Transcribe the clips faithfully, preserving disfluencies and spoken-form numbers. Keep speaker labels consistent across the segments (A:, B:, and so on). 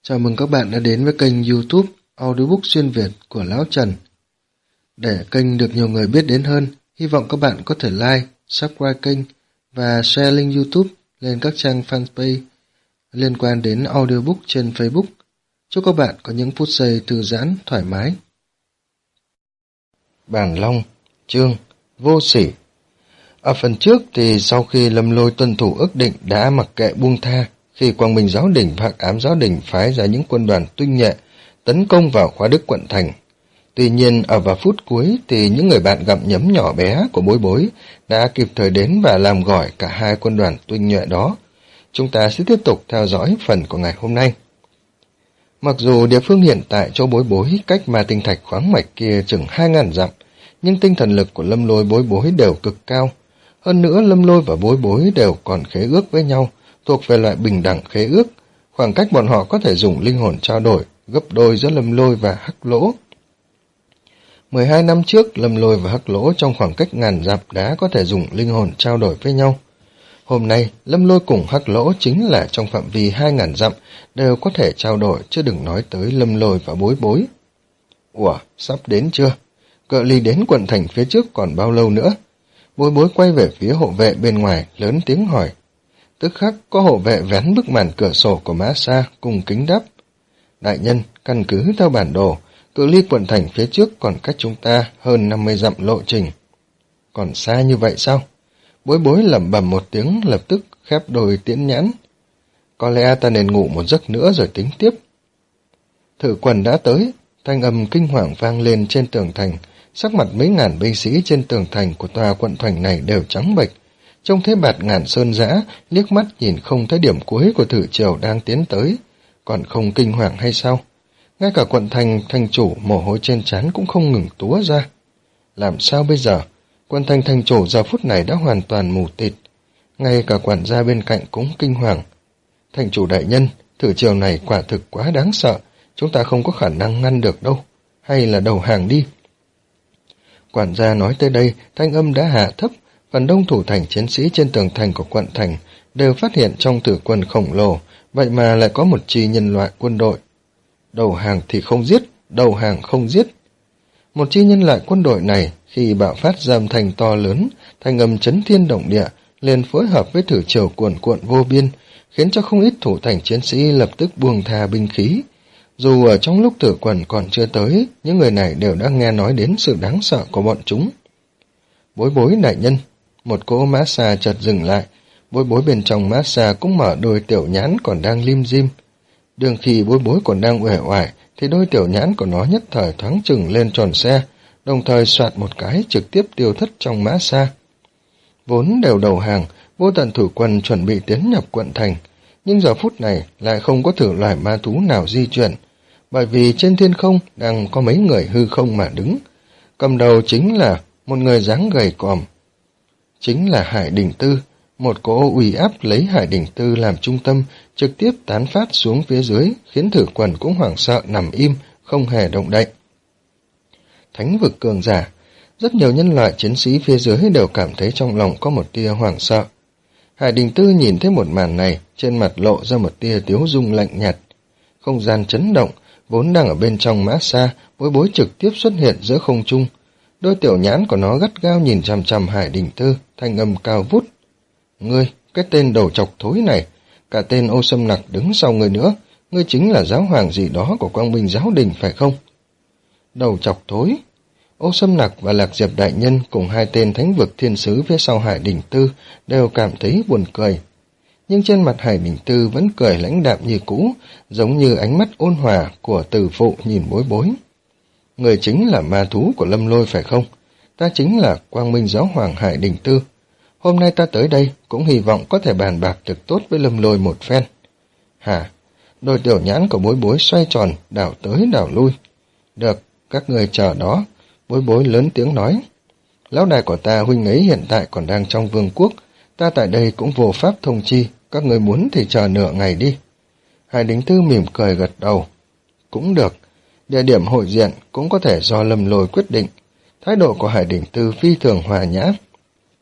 A: Chào mừng các bạn đã đến với kênh YouTube Audiobook Xuyên Việt của Lão Trần. Để kênh được nhiều người biết đến hơn, hy vọng các bạn có thể like, subscribe kênh và share link YouTube lên các trang fanpage liên quan đến audiobook trên Facebook. Chúc các bạn có những phút giây thư giãn, thoải mái. Bản Long, chương Vô Sỉ. Ở phần trước thì sau khi Lâm Lôi tuân thủ ước định đã mặc kệ buông tha, khi Quang Minh Giáo Đình và Hắc Ám Giáo Đình phái ra những quân đoàn tinh nhuệ tấn công vào Khóa Đức quận thành. Tuy nhiên ở vào phút cuối thì những người bạn gặm nhấm nhỏ bé của Bối Bối đã kịp thời đến và làm gỏi cả hai quân đoàn tinh nhuệ đó. Chúng ta sẽ tiếp tục theo dõi phần của ngày hôm nay. Mặc dù địa phương hiện tại chỗ Bối Bối cách Ma Tinh Thạch khoáng mạch kia chừng hai ngàn dặm, nhưng tinh thần lực của Lâm Lôi Bối Bối đều cực cao. Hơn nữa Lâm Lôi và Bối Bối đều còn khế ước với nhau, thuộc về loại bình đẳng khế ước. Khoảng cách bọn họ có thể dùng linh hồn trao đổi, gấp đôi giữa Lâm Lôi và Hắc Lỗ. mười hai năm trước, Lâm Lôi và Hắc Lỗ trong khoảng cách ngàn dặm đã có thể dùng linh hồn trao đổi với nhau. Hôm nay, Lâm Lôi cùng Hắc Lỗ chính là trong phạm vi hai ngàn dặm đều có thể trao đổi, chứ đừng nói tới Lâm Lôi và Bối Bối. Ủa, sắp đến chưa? Cự ly đến quận thành phía trước còn bao lâu nữa? Bối Bối quay về phía hộ vệ bên ngoài, lớn tiếng hỏi. Tức khắc có hộ vệ vén bức màn cửa sổ của Mã Sa cùng kính đáp. Đại nhân, căn cứ theo bản đồ, cự ly quận thành phía trước còn cách chúng ta hơn năm mươi dặm lộ trình. Còn xa như vậy sao? Bối Bối lẩm bẩm một tiếng, lập tức khép đôi tiễn nhãn. Có lẽ ta nên ngủ một giấc nữa rồi tính tiếp. Thử quần đã tới, thanh âm kinh hoàng vang lên trên tường thành, sắc mặt mấy ngàn binh sĩ trên tường thành của tòa quận thành này đều trắng bệch. Trông thấy Bạt Ngàn Sơn Dã, liếc mắt nhìn không thấy điểm cuối của thử triều đang tiến tới, còn không kinh hoàng hay sao? Ngay cả quận thành thành chủ mồ hôi trên trán cũng không ngừng túa ra. Làm sao bây giờ? Quận thành thành chủ giờ phút này đã hoàn toàn mù tịt. Ngay cả quản gia bên cạnh cũng kinh hoàng. Thành chủ đại nhân, thử triều này quả thực quá đáng sợ, chúng ta không có khả năng ngăn được đâu. Hay là đầu hàng đi? Quản gia nói tới đây, thanh âm đã hạ thấp. Phần đông thủ thành chiến sĩ trên tường thành của quận thành đều phát hiện trong thử quân khổng lồ, vậy mà lại có một chi nhân loại quân đội. Đầu hàng thì không giết, đầu hàng không giết. Một chi nhân loại quân đội này, khi bạo phát ra âm thanh to lớn, thanh âm chấn thiên động địa, liền phối hợp với thử triều cuồn cuộn vô biên, khiến cho không ít thủ thành chiến sĩ lập tức buông tha binh khí. Dù ở trong lúc thử quần còn chưa tới, những người này đều đã nghe nói đến sự đáng sợ của bọn chúng. Bối Bối đại nhân. Một cỗ Mã Sa chợt dừng lại, Bối Bối bên trong Mã Sa cũng mở đôi tiểu nhãn còn đang lim dim. Đường khi Bối Bối còn đang uể oải, thì đôi tiểu nhãn của nó nhất thời thoáng chừng lên tròn xe, đồng thời soạt một cái trực tiếp tiêu thất trong Mã Sa. Vốn đều đầu hàng, vô tận thử quân chuẩn bị tiến nhập quận thành, nhưng giờ phút này lại không có thử loài ma thú nào di chuyển, bởi vì trên thiên không đang có mấy người hư không mà đứng. Cầm đầu chính là một người dáng gầy còm, chính là Hải Đỉnh Tư, một cỗ uy áp lấy Hải Đỉnh Tư làm trung tâm, trực tiếp tán phát xuống phía dưới, khiến thử quần cũng hoảng sợ nằm im, không hề động đậy. Thánh vực cường giả, rất nhiều nhân loại chiến sĩ phía dưới đều cảm thấy trong lòng có một tia hoảng sợ. Hải Đỉnh Tư nhìn thấy một màn này, trên mặt lộ ra một tia tiếu dung lạnh nhạt. Không gian chấn động, vốn đang ở bên trong Mã Sa, Bối Bối trực tiếp xuất hiện giữa không trung. Đôi tiểu nhãn của nó gắt gao nhìn chằm chằm Hải Đỉnh Tư, thanh âm cao vút. Ngươi, cái tên đầu chọc thối này, cả tên Ô Sâm Nặc đứng sau ngươi nữa, ngươi chính là giáo hoàng gì đó của Quang Minh Giáo Đình phải không? Đầu chọc thối. Ô Sâm Nặc và Lạc Diệp đại nhân cùng hai tên thánh vực thiên sứ phía sau Hải Đỉnh Tư đều cảm thấy buồn cười. Nhưng trên mặt Hải Đỉnh Tư vẫn cười lãnh đạm như cũ, giống như ánh mắt ôn hòa của từ phụ nhìn Bối Bối. Người chính là ma thú của Lâm Lôi phải không? Ta chính là Quang Minh Giáo Hoàng Hải Đỉnh Tư. Hôm nay ta tới đây cũng hy vọng có thể bàn bạc được tốt với Lâm Lôi một phen. Hả? Đôi tiểu nhãn của Bối Bối xoay tròn, đảo tới đảo lui. Được, các người chờ đó. Bối Bối lớn tiếng nói. Lão đại của ta huynh ấy hiện tại còn đang trong vương quốc. Ta tại đây cũng vô pháp thông chi. Các người muốn thì chờ nửa ngày đi. Hải Đỉnh Tư mỉm cười gật đầu. Cũng được. Địa điểm hội diện cũng có thể do Lâm Lôi quyết định. Thái độ của Hải Đỉnh Tư phi thường hòa nhã.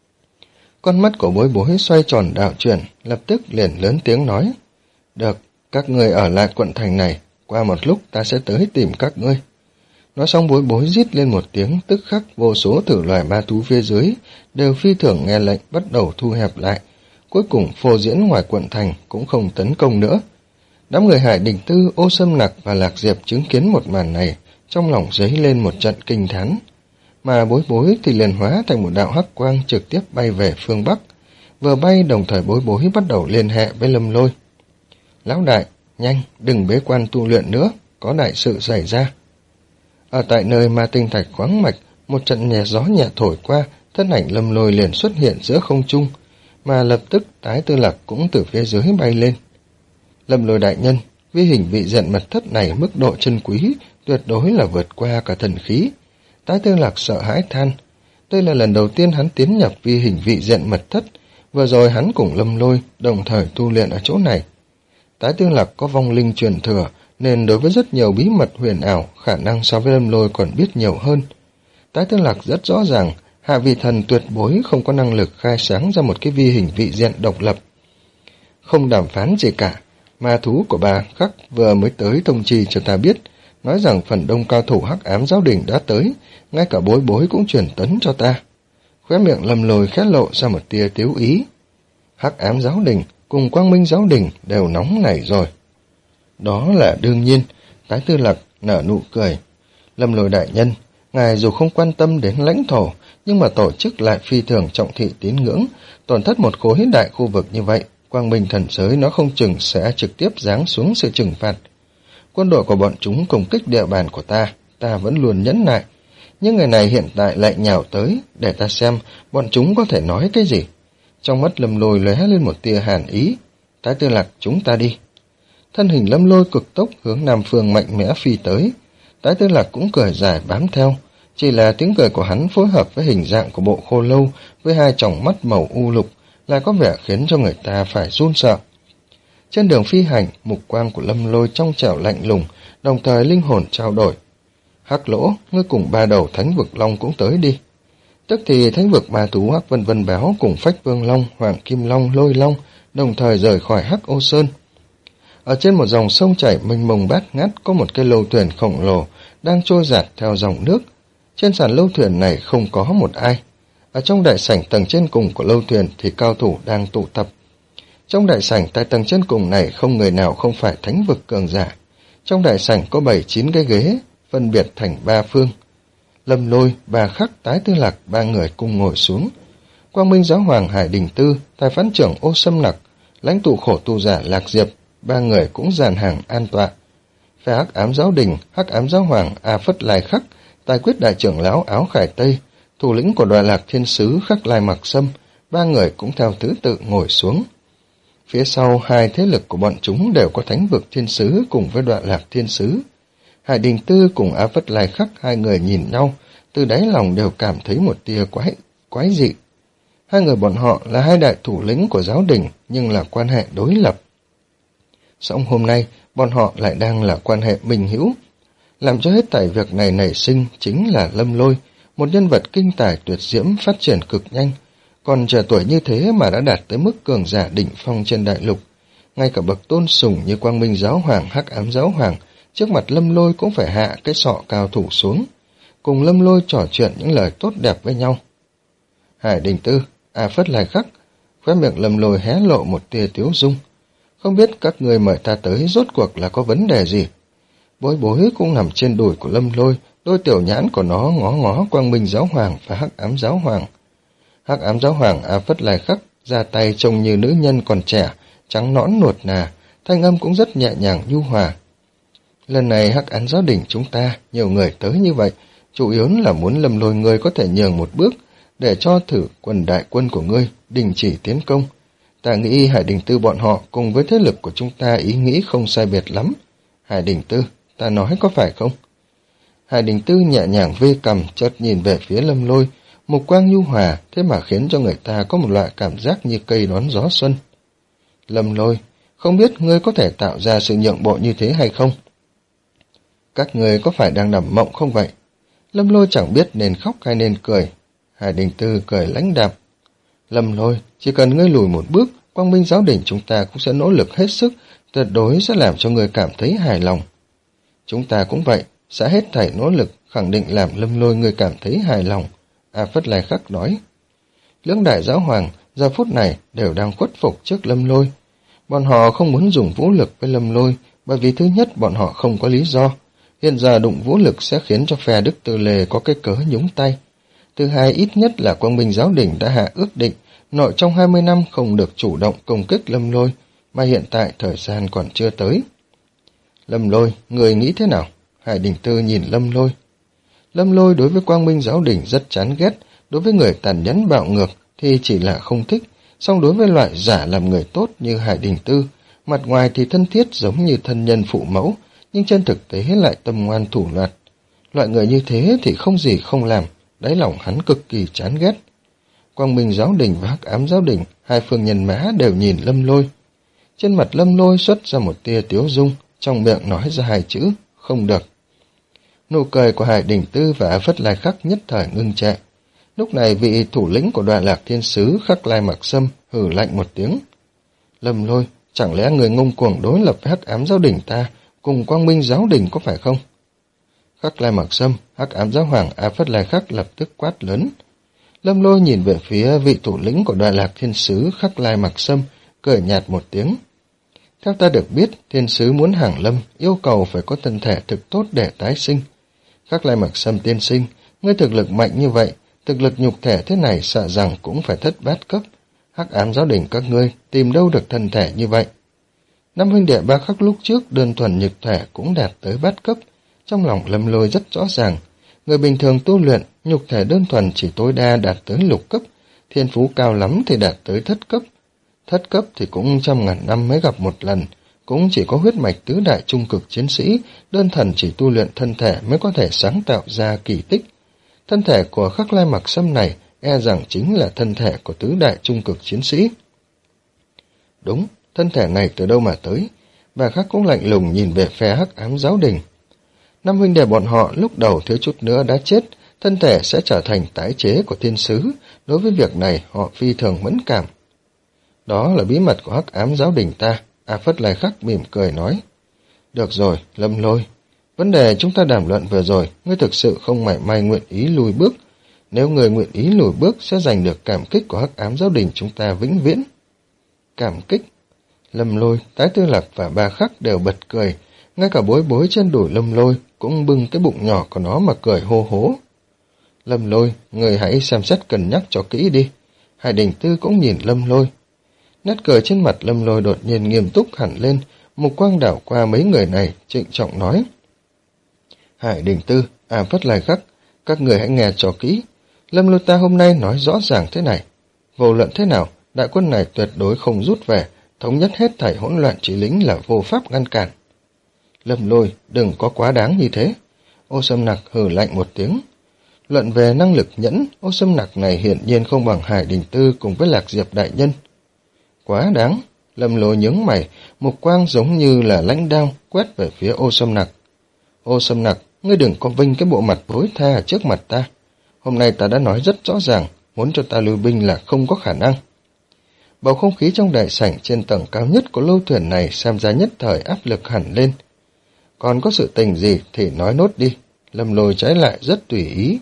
A: Con mắt của Bối Bối xoay tròn đạo chuyển, lập tức liền lớn tiếng nói. Được, Các ngươi ở lại quận thành này, qua một lúc ta sẽ tới tìm các ngươi. Nói xong Bối Bối rít lên một tiếng, tức khắc vô số thử loài ma thú phía dưới đều phi thường nghe lệnh bắt đầu thu hẹp lại. Cuối cùng phô diễn ngoài quận thành cũng không tấn công nữa. Đám người Hải Đình Tư, Ô Sâm Nặc và Lạc Diệp chứng kiến một màn này, trong lòng dấy lên một trận kinh thán. Mà Bối Bối thì liền hóa thành một đạo hắc quang trực tiếp bay về phương Bắc. Vừa bay đồng thời Bối Bối bắt đầu liên hệ với Lâm Lôi. Lão đại, nhanh, đừng bế quan tu luyện nữa, có đại sự xảy ra. Ở tại nơi ma tinh thạch khoáng mạch, một trận nhẹ gió nhẹ thổi qua, thân ảnh Lâm Lôi liền xuất hiện giữa không trung, mà lập tức Tái Tư Lạc cũng từ phía dưới bay lên. Lâm Lôi đại nhân, vi hình vị diện mật thất này mức độ chân quý, tuyệt đối là vượt qua cả thần khí. Tái Tư Lạc sợ hãi than. Đây là lần đầu tiên hắn tiến nhập vi hình vị diện mật thất, vừa rồi hắn cùng Lâm Lôi đồng thời tu luyện ở chỗ này. Tái Tư Lạc có vong linh truyền thừa, nên đối với rất nhiều bí mật huyền ảo, khả năng so với Lâm Lôi còn biết nhiều hơn. Tái Tư Lạc rất rõ ràng, hạ vị thần tuyệt bối không có năng lực khai sáng ra một cái vi hình vị diện độc lập. Không đàm phán gì cả, ma thú của bà Khắc vừa mới tới thông trì cho ta biết, nói rằng phần đông cao thủ Hắc Ám Giáo Đình đã tới, ngay cả Bối Bối cũng truyền tấn cho ta. Khóe miệng Lâm Lôi khẽ lộ ra một tia tiếu ý. Hắc Ám Giáo Đình cùng Quang Minh Giáo Đình đều nóng nảy rồi. Đó là đương nhiên, Tái Tư Lạc nở nụ cười. Lâm Lôi đại nhân, ngài dù không quan tâm đến lãnh thổ, nhưng mà tổ chức lại phi thường trọng thị tín ngưỡng, tổn thất một khối đại khu vực như vậy, Quang Minh thần giới nó không chừng sẽ trực tiếp giáng xuống sự trừng phạt. Quân đội của bọn chúng công kích địa bàn của ta, ta vẫn luôn nhẫn nại, nhưng người này hiện tại lại nhào tới, để ta xem bọn chúng có thể nói cái gì. Trong mắt Lâm Lôi lóe lên một tia hàn ý. Tái Tư Lạc, chúng ta đi. Thân hình Lâm Lôi cực tốc hướng nam phương mạnh mẽ phi tới. Tái Tư Lạc cũng cười dài bám theo, chỉ là tiếng cười của hắn phối hợp với hình dạng của bộ khô lâu với hai tròng mắt màu u lục lại có vẻ khiến cho người ta phải run sợ. Trên đường phi hành, mục quang của Lâm Lôi trong trẻo lạnh lùng, đồng thời linh hồn trao đổi. Hắc Lỗ, ngươi cùng ba đầu Thánh Vực Long cũng tới đi. Tức thì Thánh Vực ma thú Hắc Vân Vân Báo cùng Phách Vương Long, Hoàng Kim Long, Lôi Long đồng thời rời khỏi Hắc Ô Sơn. Ở trên một dòng sông chảy mênh mông bát ngát có một cái lâu thuyền khổng lồ đang trôi dạt theo dòng nước. Trên sàn lâu thuyền này không có một ai. Ở trong đại sảnh tầng trên cùng của lâu thuyền thì cao thủ đang tụ tập. Trong đại sảnh tại tầng trên cùng này không người nào không phải thánh vực cường giả. Trong đại sảnh có bảy chín cái ghế, phân biệt thành ba phương. Lâm Lôi, Bà Khắc, Tái Tư Lạc ba người cùng ngồi xuống. Quang Minh Giáo Hoàng Hải Đình Tư, Tài Phán Trưởng Ô Sâm Nặc, lãnh tụ khổ tu giả Lạc Diệp, ba người cũng dàn hàng an tọa. Phe Hắc Ám Giáo Đình, Hắc Ám Giáo Hoàng A Phất Lai Khắc, Tài Quyết Đại Trưởng Lão Áo Khải Tây, thủ lĩnh của Đoạ Lạc Thiên Sứ Khắc Lai Mặc Sâm, ba người cũng theo thứ tự ngồi xuống. Phía sau hai thế lực của bọn chúng đều có Thánh Vực Thiên Sứ cùng với Đoạ Lạc Thiên Sứ. Hải Đình Tư cùng A Phất Lai Khắc hai người nhìn nhau, từ đáy lòng đều cảm thấy một tia quái, quái dị. Hai người bọn họ là hai đại thủ lĩnh của giáo đình, nhưng là quan hệ đối lập. Song hôm nay, bọn họ lại đang là quan hệ minh hữu. Làm cho hết thảy việc này nảy sinh chính là Lâm Lôi, một nhân vật kinh tài tuyệt diễm phát triển cực nhanh, còn trẻ tuổi như thế mà đã đạt tới mức cường giả đỉnh phong trên đại lục. Ngay cả bậc tôn sùng như Quang Minh Giáo Hoàng, Hắc Ám Giáo Hoàng, trước mặt Lâm Lôi cũng phải hạ cái sọ cao thủ xuống, cùng Lâm Lôi trò chuyện những lời tốt đẹp với nhau. Hải Đình Tư, A Phất Lai Khắc, khóe miệng Lâm Lôi hé lộ một tia tiếu dung. Không biết các người mời ta tới rốt cuộc là có vấn đề gì? Bối Bối cũng nằm trên đùi của Lâm Lôi, đôi tiểu nhãn của nó ngó ngó Quang Minh Giáo Hoàng và Hắc Ám Giáo Hoàng. Hắc Ám Giáo Hoàng A Phất Lai Khắc ra tay trông như nữ nhân còn trẻ, trắng nõn nuột nà, thanh âm cũng rất nhẹ nhàng nhu hòa. Lần này Hắc Ám Giáo Đình chúng ta, nhiều người tới như vậy, chủ yếu là muốn Lâm Lôi ngươi có thể nhường một bước, để cho thử quần đại quân của ngươi đình chỉ tiến công. Ta nghĩ Hải Đình Tư bọn họ cùng với thế lực của chúng ta ý nghĩ không sai biệt lắm. Hải Đình Tư, ta nói có phải không? Hải Đình Tư nhẹ nhàng vê cằm, chợt nhìn về phía Lâm Lôi, mục quang nhu hòa, thế mà khiến cho người ta có một loại cảm giác như cây đón gió xuân. Lâm Lôi, không biết ngươi có thể tạo ra sự nhượng bộ như thế hay không? Các ngươi có phải đang nằm mộng không vậy? Lâm Lôi chẳng biết nên khóc hay nên cười. Hải Đình Tư cười lãnh đạm. Lâm Lôi, chỉ cần ngươi lùi một bước, Quang Minh Giáo Đình chúng ta cũng sẽ nỗ lực hết sức tuyệt đối sẽ làm cho người cảm thấy hài lòng. Chúng ta cũng vậy, sẽ hết thảy nỗ lực khẳng định làm Lâm Lôi người cảm thấy hài lòng, A Phất Lai Khắc nói. Lưỡng đại giáo hoàng giờ phút này đều đang khuất phục trước Lâm Lôi. Bọn họ không muốn dùng vũ lực với Lâm Lôi, bởi vì thứ nhất bọn họ không có lý do. Hiện giờ đụng vũ lực sẽ khiến cho phe Đức Tư Lê có cái cớ nhúng tay. Thứ hai, ít nhất là Quang Minh Giáo Đình đã hạ ước định, nội trong hai mươi năm không được chủ động công kích Lâm Lôi, mà hiện tại thời gian còn chưa tới. Lâm Lôi, người nghĩ thế nào? Hải Đình Tư nhìn Lâm Lôi. Lâm Lôi đối với Quang Minh Giáo Đình rất chán ghét, đối với người tàn nhẫn bạo ngược thì chỉ là không thích, song đối với loại giả làm người tốt như Hải Đình Tư, mặt ngoài thì thân thiết giống như thân nhân phụ mẫu, nhưng trên thực tế lại tâm ngoan thủ loạt. Loại người như thế thì không gì không làm, đáy lòng hắn cực kỳ chán ghét. Quang Minh Giáo Đình và Hắc Ám Giáo Đình, hai phương nhân mã đều nhìn Lâm Lôi. Trên mặt Lâm Lôi xuất ra một tia tiếu dung, trong miệng nói ra hai chữ, không được. Nụ cười của Hải Đình Tư và Phất Lai Khắc nhất thời ngưng trệ. Lúc này vị thủ lĩnh của Đoạn Lạc Thiên Sứ Khắc Lai Mặc Sâm hừ lạnh một tiếng. Lâm Lôi, chẳng lẽ người ngông cuồng đối lập với Hắc Ám Giáo Đình ta cùng Quang Minh Giáo Đình có phải không? Khắc Lai Mặc Sâm, Hắc Ám Giáo Hoàng A Phất Lai Khắc lập tức quát lớn. Lâm Lôi nhìn về phía vị thủ lĩnh của Đoạn Lạc Thiên Sứ Khắc Lai Mặc Sâm, cười nhạt một tiếng. Theo ta được biết, Thiên Sứ muốn hàng lâm, yêu cầu phải có thân thể thực tốt để tái sinh. Khắc Lai Mặc Sâm tiên sinh, ngươi thực lực mạnh như vậy, thực lực nhục thể thế này sợ rằng cũng phải thất bát cấp. Hắc Ám Giáo Đình các ngươi tìm đâu được thân thể như vậy? Năm huynh đệ ba Khắc lúc trước đơn thuần nhục thể cũng đạt tới bát cấp. Trong lòng Lâm Lôi rất rõ ràng, người bình thường tu luyện nhục thể đơn thuần chỉ tối đa đạt tới lục cấp, thiên phú cao lắm thì đạt tới thất cấp. Thất cấp thì cũng trăm ngàn năm mới gặp một lần, cũng chỉ có huyết mạch tứ đại trung cực chiến sĩ, đơn thuần chỉ tu luyện thân thể mới có thể sáng tạo ra kỳ tích. Thân thể của Khắc Lai Mặc Sâm này e rằng chính là thân thể của tứ đại trung cực chiến sĩ. Đúng, thân thể này từ đâu mà tới? Bà Khắc cũng lạnh lùng nhìn về phe Hắc Ám Giáo Đình. Năm huynh đệ bọn họ lúc đầu thiếu chút nữa đã chết, thân thể sẽ trở thành tái chế của thiên sứ, đối với việc này họ phi thường mẫn cảm. Đó là bí mật của Hắc Ám Giáo Đình ta, A Phất Lai Khắc mỉm cười nói. Được rồi, Lâm Lôi, vấn đề chúng ta đàm luận vừa rồi, ngươi thực sự không mảy may nguyện ý lùi bước. Nếu người nguyện ý lùi bước sẽ giành được cảm kích của Hắc Ám Giáo Đình chúng ta vĩnh viễn. Cảm kích? Lâm Lôi, Tái Tư Lạc và Ba Khắc đều bật cười, ngay cả bối bối trên đùi Lâm Lôi cũng bưng cái bụng nhỏ của nó mà cười hô hố. Lâm Lôi, người hãy xem xét cân nhắc cho kỹ đi. Hải Đình Tư cũng nhìn Lâm Lôi. Nét cười trên mặt Lâm Lôi đột nhiên nghiêm túc hẳn lên, mục quang đảo qua mấy người này, trịnh trọng nói. Hải Đình Tư, A Phất Lai Khắc, các người hãy nghe cho kỹ. Lâm Lôi ta hôm nay nói rõ ràng thế này. Vô luận thế nào, đại quân này tuyệt đối không rút về, thống nhất hết thảy hỗn loạn chỉ lính là vô pháp ngăn cản. Lâm Lôi, đừng có quá đáng như thế. Ô Sâm Nặc hừ lạnh một tiếng. Luận về năng lực nhẫn, Ô Sâm Nặc này hiển nhiên không bằng Hải Đình Tư cùng với Lạc Diệp đại nhân. Quá đáng. Lâm Lôi nhướng mày, mục quang giống như là lãnh đao quét về phía Ô Sâm Nặc. Ô Sâm Nặc, ngươi đừng có vinh cái bộ mặt bối tha trước mặt ta. Hôm nay ta đã nói rất rõ ràng, muốn cho ta lưu binh là không có khả năng. Bầu không khí trong đại sảnh trên tầng cao nhất của lâu thuyền này xem ra nhất thời áp lực hẳn lên. Còn có sự tình gì thì nói nốt đi. Lâm Lôi trái lại rất tùy ý.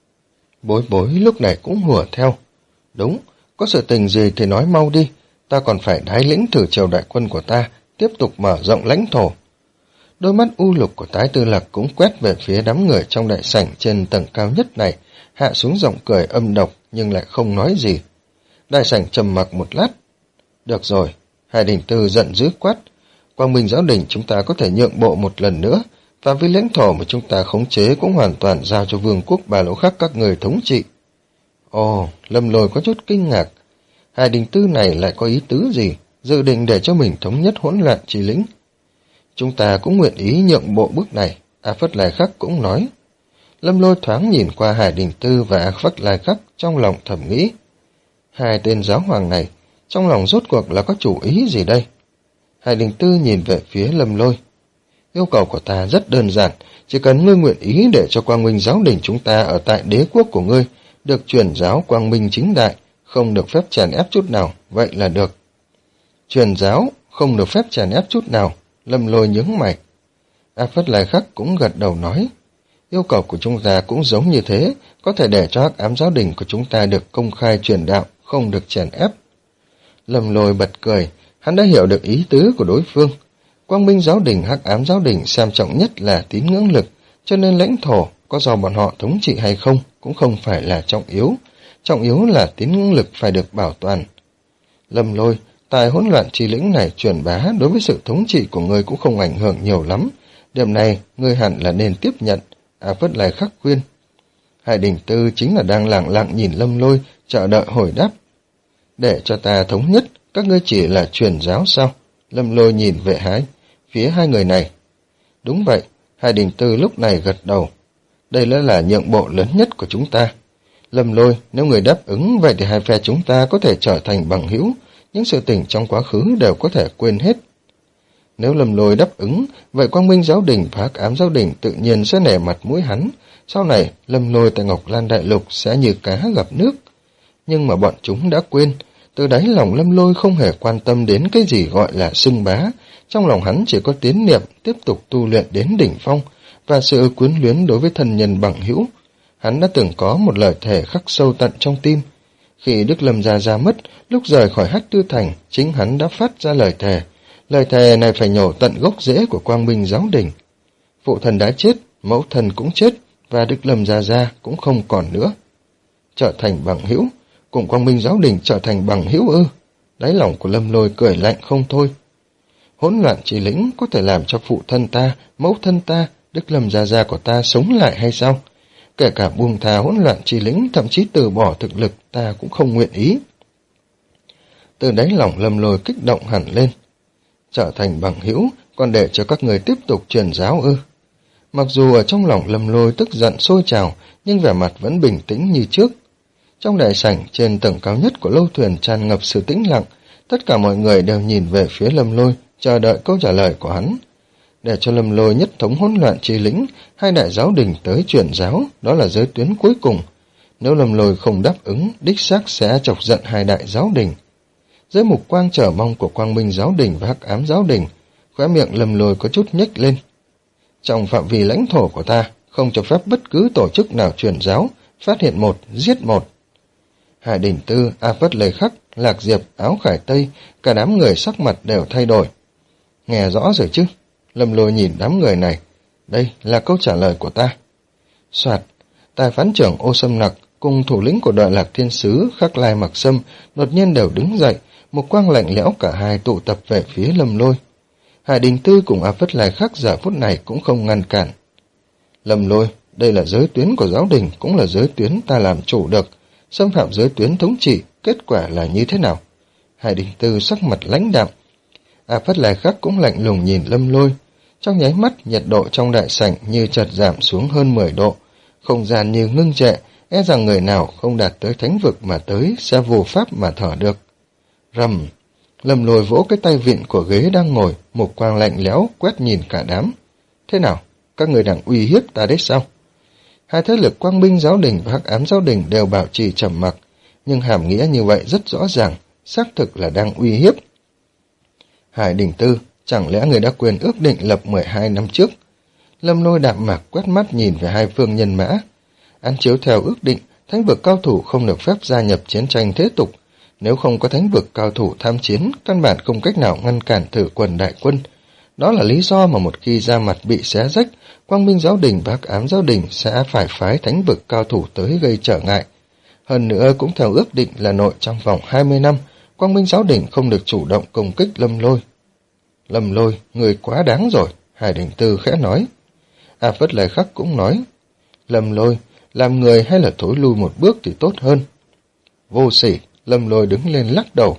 A: Bối bối lúc này cũng hùa theo. Đúng, có sự tình gì thì nói mau đi. Ta còn phải đái lĩnh thử triều đại quân của ta, tiếp tục mở rộng lãnh thổ. Đôi mắt u lục của Tái Tư Lạc cũng quét về phía đám người trong đại sảnh trên tầng cao nhất này, hạ xuống giọng cười âm độc nhưng lại không nói gì. Đại sảnh trầm mặc một lát. Được rồi, Hải Đình Tư giận dữ quát. Quang Minh Giáo Đình chúng ta có thể nhượng bộ một lần nữa, và với lãnh thổ mà chúng ta khống chế cũng hoàn toàn giao cho vương quốc Ba Lỗ Khắc các người thống trị. Ồ, Lâm Lôi có chút kinh ngạc. Hải Đình Tư này lại có ý tứ gì, dự định để cho mình thống nhất hỗn loạn chi lĩnh. Chúng ta cũng nguyện ý nhượng bộ bước này, A Phất Lai Khắc cũng nói. Lâm Lôi thoáng nhìn qua Hải Đình Tư và A Phất Lai Khắc trong lòng thầm nghĩ. Hai tên giáo hoàng này, trong lòng rốt cuộc là có chủ ý gì đây? Hải Đình Tư nhìn về phía Lâm Lôi. Yêu cầu của ta rất đơn giản, chỉ cần ngươi nguyện ý để cho Quang Minh Giáo Đình chúng ta ở tại đế quốc của ngươi, được truyền giáo Quang Minh chính đại, không được phép chèn ép chút nào, vậy là được. Truyền giáo, không được phép chèn ép chút nào. Lâm Lôi nhướng mày. A Phất Lai Khắc cũng gật đầu nói, yêu cầu của chúng ta cũng giống như thế, có thể để cho hắc ám giáo đình của chúng ta được công khai truyền đạo, không được chèn ép. Lâm Lôi bật cười, hắn đã hiểu được ý tứ của đối phương. Quang Minh giáo đình, hắc ám giáo đình xem trọng nhất là tín ngưỡng lực, cho nên lãnh thổ có do bọn họ thống trị hay không cũng không phải là trọng yếu, trọng yếu là tín ngưỡng lực phải được bảo toàn. Lâm Lôi, tài hỗn loạn chi lĩnh này truyền bá đối với sự thống trị của ngươi cũng không ảnh hưởng nhiều lắm, điểm này ngươi hẳn là nên tiếp nhận. A Phất Lai Khắc khuyên. Hải Đình Tư chính là đang lặng lặng nhìn Lâm Lôi, chờ đợi hồi đáp. Để cho ta thống nhất, các ngươi chỉ là truyền giáo sao? Lâm Lôi nhìn Vệ Hái, phía hai người này. Đúng vậy, Hải Đình Tư lúc này gật đầu. Đây là là nhượng bộ lớn nhất của chúng ta. Lâm Lôi, nếu người đáp ứng vậy thì hai phe chúng ta có thể trở thành bằng hữu, những sự tình trong quá khứ đều có thể quên hết. Nếu Lâm Lôi đáp ứng, vậy Quang Minh giáo đình và hắc ám giáo đình tự nhiên sẽ nể mặt mũi hắn. Sau này, Lâm Lôi tại Ngọc Lan Đại Lục sẽ như cá gặp nước. Nhưng mà bọn chúng đã quên, từ đáy lòng Lâm Lôi không hề quan tâm đến cái gì gọi là xưng bá. Trong lòng hắn chỉ có tín niệm tiếp tục tu luyện đến đỉnh phong và sự quyến luyến đối với thân nhân bằng hữu. Hắn đã từng có một lời thề khắc sâu tận trong tim. Khi Đức Lâm Gia ra mất, lúc rời khỏi Hắc Tư Thành, chính hắn đã phát ra lời thề. Lời thề này phải nhổ tận gốc rễ của Quang Minh giáo đình. Phụ thần đã chết, mẫu thần cũng chết, và Đức Lâm Gia Gia cũng không còn nữa. Trở thành bằng hữu, cùng Quang Minh giáo đình trở thành bằng hữu ư? Đáy lòng của Lâm Lôi cười lạnh không thôi. Hỗn loạn chi lĩnh có thể làm cho phụ thân ta, mẫu thân ta, Đức Lâm Gia Gia của ta sống lại hay sao? Kể cả buông tha hỗn loạn chi lĩnh, thậm chí từ bỏ thực lực, ta cũng không nguyện ý. Từ đáy lòng Lâm Lôi kích động hẳn lên. Trở thành bằng hữu, còn để cho các người tiếp tục truyền giáo ư? Mặc dù ở trong lòng Lâm Lôi tức giận sôi trào, nhưng vẻ mặt vẫn bình tĩnh như trước. Trong đại sảnh, trên tầng cao nhất của lâu thuyền tràn ngập sự tĩnh lặng, tất cả mọi người đều nhìn về phía Lâm Lôi, chờ đợi câu trả lời của hắn. Để cho Lâm Lôi nhất thống hỗn loạn chi lĩnh, hai đại giáo đình tới truyền giáo, đó là giới tuyến cuối cùng. Nếu Lâm Lôi không đáp ứng, đích xác sẽ chọc giận hai đại giáo đình. Dưới mục quang chờ mong của Quang Minh giáo đình và hắc ám giáo đình, khóe miệng Lâm Lôi có chút nhếch lên. Trong phạm vi lãnh thổ của ta, không cho phép bất cứ tổ chức nào truyền giáo, phát hiện một, giết một. Hải Đình Tư, A Phất Lai Khắc, Lạc Diệp, Áo Khải Tây, cả đám người sắc mặt đều thay đổi. Nghe rõ rồi chứ? Lâm Lôi nhìn đám người này. Đây là câu trả lời của ta. Soạt, tài phán trưởng Ô Sâm Nặc cùng thủ lĩnh của đội Lạc Thiên Sứ Khắc Lai Mặc Sâm đột nhiên đều đứng dậy, một quang lạnh lẽo cả hai tụ tập về phía Lâm Lôi. Hải Đình Tư cùng A Phất Lai Khắc giờ phút này cũng không ngăn cản. Lâm Lôi, đây là giới tuyến của giáo đình, cũng là giới tuyến ta làm chủ được. Xâm phạm giới tuyến thống trị, kết quả là như thế nào? Hải Đình Tư sắc mặt lãnh đạm. A Phất Lai Khắc cũng lạnh lùng nhìn Lâm Lôi. Trong nháy mắt, nhiệt độ trong đại sảnh như chợt giảm xuống hơn mười độ. Không gian như ngưng trệ, e rằng người nào không đạt tới thánh vực mà tới sẽ vô pháp mà thở được. Rầm! Lâm Lôi vỗ cái tay vịn của ghế đang ngồi, một quang lạnh lẽo quét nhìn cả đám. Thế nào? Các người đang uy hiếp ta đấy sao? Hai thế lực Quang Minh giáo đình và hắc ám giáo đình đều bảo trì trầm mặc, nhưng hàm nghĩa như vậy rất rõ ràng, xác thực là đang uy hiếp. Hải Đình Tư, chẳng lẽ người đã quên ước định lập mười hai năm trước? Lâm Lôi đạm mạc quét mắt nhìn về hai phương nhân mã. Án chiếu theo ước định, thánh vực cao thủ không được phép gia nhập chiến tranh thế tục. Nếu không có thánh vực cao thủ tham chiến, căn bản không cách nào ngăn cản thử quần đại quân. Đó là lý do mà một khi ra mặt bị xé rách, Quang Minh giáo đình và hắc ám giáo đình sẽ phải phái thánh vực cao thủ tới gây trở ngại. Hơn nữa cũng theo ước định là nội trong vòng hai mươi năm, Quang Minh giáo đình không được chủ động công kích Lâm Lôi. Lâm Lôi, người quá đáng rồi, Hải Đình Tư khẽ nói. A Phất Lai Khắc cũng nói, Lâm Lôi, làm người hay là thối lui một bước thì tốt hơn. Vô sỉ, Lâm Lôi đứng lên lắc đầu.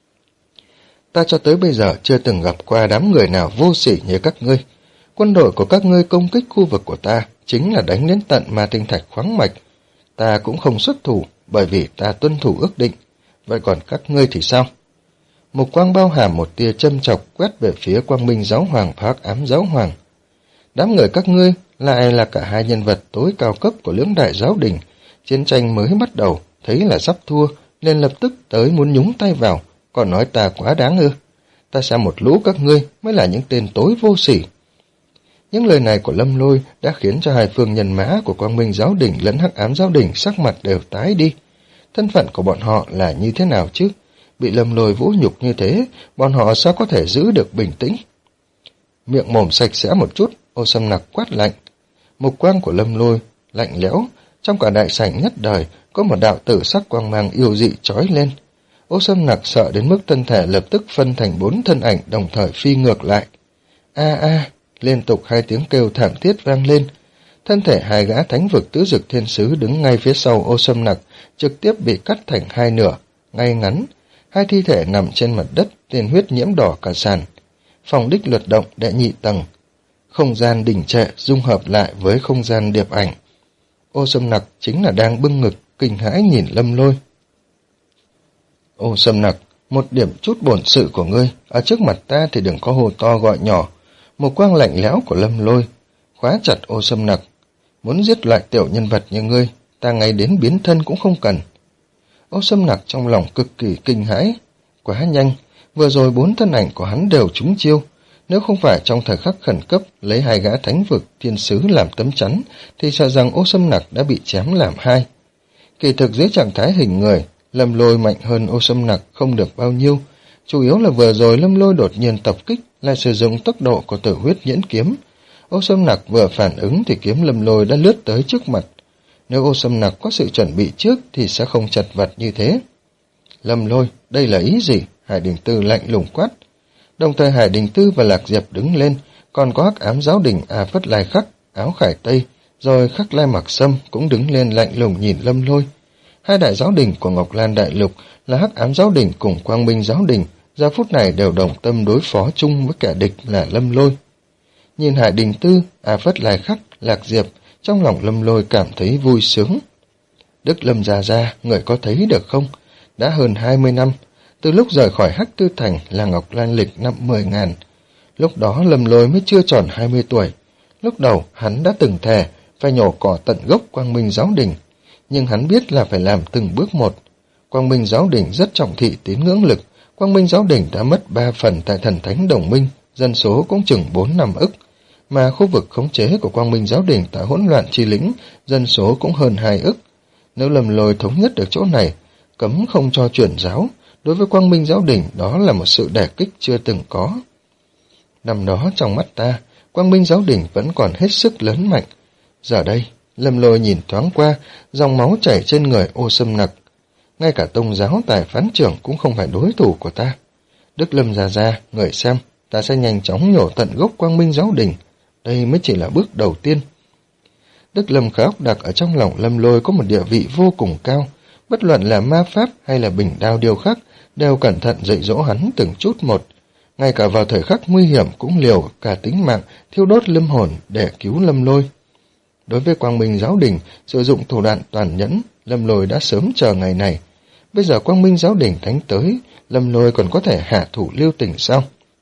A: Ta cho tới bây giờ chưa từng gặp qua đám người nào vô sỉ như các ngươi. Quân đội của các ngươi công kích khu vực của ta chính là đánh đến tận Ma Tinh Thạch khoáng mạch. Ta cũng không xuất thủ bởi vì ta tuân thủ ước định. Vậy còn các ngươi thì sao? Một quang bao hàm một tia châm chọc quét về phía Quang Minh giáo hoàng và hắc ám giáo hoàng. Đám người các ngươi lại là cả hai nhân vật tối cao cấp của lưỡng đại giáo đình. Chiến tranh mới bắt đầu, thấy là sắp thua, nên lập tức tới muốn nhúng tay vào, còn nói ta quá đáng ư? ta xem một lũ các ngươi mới là những tên tối vô sỉ. Những lời này của Lâm Lôi đã khiến cho hai phương nhân mã của Quang Minh Giáo Đình lẫn Hắc Ám Giáo Đình sắc mặt đều tái đi. Thân phận của bọn họ là như thế nào chứ? Bị Lâm Lôi vũ nhục như thế, bọn họ sao có thể giữ được bình tĩnh? Miệng mồm sạch sẽ một chút, Ô Sâm Nặc quát lạnh. Mục quang của Lâm Lôi lạnh lẽo, trong cả đại sảnh nhất đời có một đạo tử sắc quang mang yêu dị chói lên. Ô Sâm Nặc sợ đến mức thân thể lập tức phân thành bốn thân ảnh đồng thời phi ngược lại. A a, liên tục hai tiếng kêu thảm thiết vang lên. Thân thể hai gã thánh vực tứ dực thiên sứ đứng ngay phía sau Ô Sâm Nặc trực tiếp bị cắt thành hai nửa, ngay ngắn. Hai thi thể nằm trên mặt đất, tiên huyết nhiễm đỏ cả sàn. Phòng đích luật động đệ nhị tầng. Không gian đình trệ dung hợp lại với không gian điệp ảnh. Ô Sâm Nặc chính là đang bưng ngực, kinh hãi nhìn Lâm Lôi. Ô Sâm Nặc, một điểm chút bổn sự của ngươi, ở trước mặt ta thì đừng có hô to gọi nhỏ. Một quang lạnh lẽo của Lâm Lôi khóa chặt Ô Sâm Nặc. Muốn giết loại tiểu nhân vật như ngươi, ta ngay đến biến thân cũng không cần. Ô Sâm Nặc trong lòng cực kỳ kinh hãi. Quá nhanh, vừa rồi bốn thân ảnh của hắn đều trúng chiêu. Nếu không phải trong thời khắc khẩn cấp lấy hai gã thánh vực thiên sứ làm tấm chắn, thì sợ rằng Ô Sâm Nặc đã bị chém làm hai. Kỳ thực dưới trạng thái hình người, Lâm Lôi mạnh hơn Ô Sâm Nặc không được bao nhiêu. Chủ yếu là vừa rồi Lâm Lôi đột nhiên tập kích, lại sử dụng tốc độ của Tử Huyết Nhẫn Kiếm. Ô Sâm Nặc vừa phản ứng thì kiếm Lâm Lôi đã lướt tới trước mặt. Nếu Ô Sâm Nặc có sự chuẩn bị trước thì sẽ không chật vật như thế. Lâm Lôi, đây là ý gì? Hải Đình Tư lạnh lùng quát. Đồng thời Hải Đình Tư và Lạc Diệp đứng lên, còn có Hắc Ám Giáo Đình A Phất Lai Khắc, Áo Khải Tây, rồi Khắc Lai Mặc Sâm cũng đứng lên lạnh lùng nhìn Lâm Lôi. Hai đại giáo đình của Ngọc Lan Đại Lục là Hắc Ám Giáo Đình cùng Quang Minh Giáo Đình, giờ phút này đều đồng tâm đối phó chung với kẻ địch là Lâm Lôi. Nhìn Hải Đình Tư, A Phất Lai Khắc, Lạc Diệp, trong lòng Lâm Lôi cảm thấy vui sướng. Đức Lâm già gia, người có thấy được không? Đã hơn hai mươi năm, từ lúc rời khỏi Hắc Tư Thành là Ngọc Lan lịch năm mười ngàn. Lúc đó Lâm Lôi mới chưa tròn hai mươi tuổi. Lúc đầu hắn đã từng thề phải nhổ cỏ tận gốc Quang Minh Giáo Đình, nhưng hắn biết là phải làm từng bước một. Quang Minh Giáo Đình rất trọng thị tín ngưỡng lực, Quang Minh Giáo Đình đã mất ba phần tại Thần Thánh Đồng Minh, dân số cũng chừng bốn năm ức, mà khu vực khống chế của Quang Minh Giáo Đình tại Hỗn Loạn Chi Lĩnh, dân số cũng hơn hai ức. Nếu Lâm Lôi thống nhất được chỗ này, cấm không cho chuyển giáo, đối với Quang Minh Giáo Đình đó là một sự đả kích chưa từng có. Năm đó trong mắt ta, Quang Minh Giáo Đình vẫn còn hết sức lớn mạnh. Giờ đây, Lâm Lôi nhìn thoáng qua, dòng máu chảy trên người Ô Sâm Nặc. Ngay cả tông giáo tài phán trưởng cũng không phải đối thủ của ta. Đức Lâm già gia, người xem, ta sẽ nhanh chóng nhổ tận gốc Quang Minh Giáo Đình. Đây mới chỉ là bước đầu tiên. Đức Lâm Khả Ốc Đặc ở trong lòng Lâm Lôi có một địa vị vô cùng cao. Bất luận là ma pháp hay là bình đao điêu khắc, đều cẩn thận dạy dỗ hắn từng chút một. Ngay cả vào thời khắc nguy hiểm cũng liều cả tính mạng, thiêu đốt lâm hồn để cứu Lâm Lôi. Đối với Quang Minh Giáo Đình, sử dụng thủ đoạn tàn nhẫn, Lâm Lôi đã sớm chờ ngày này. Bây giờ Quang Minh Giáo Đình thánh tới, Lâm Lôi còn có thể hạ thủ lưu tình sao?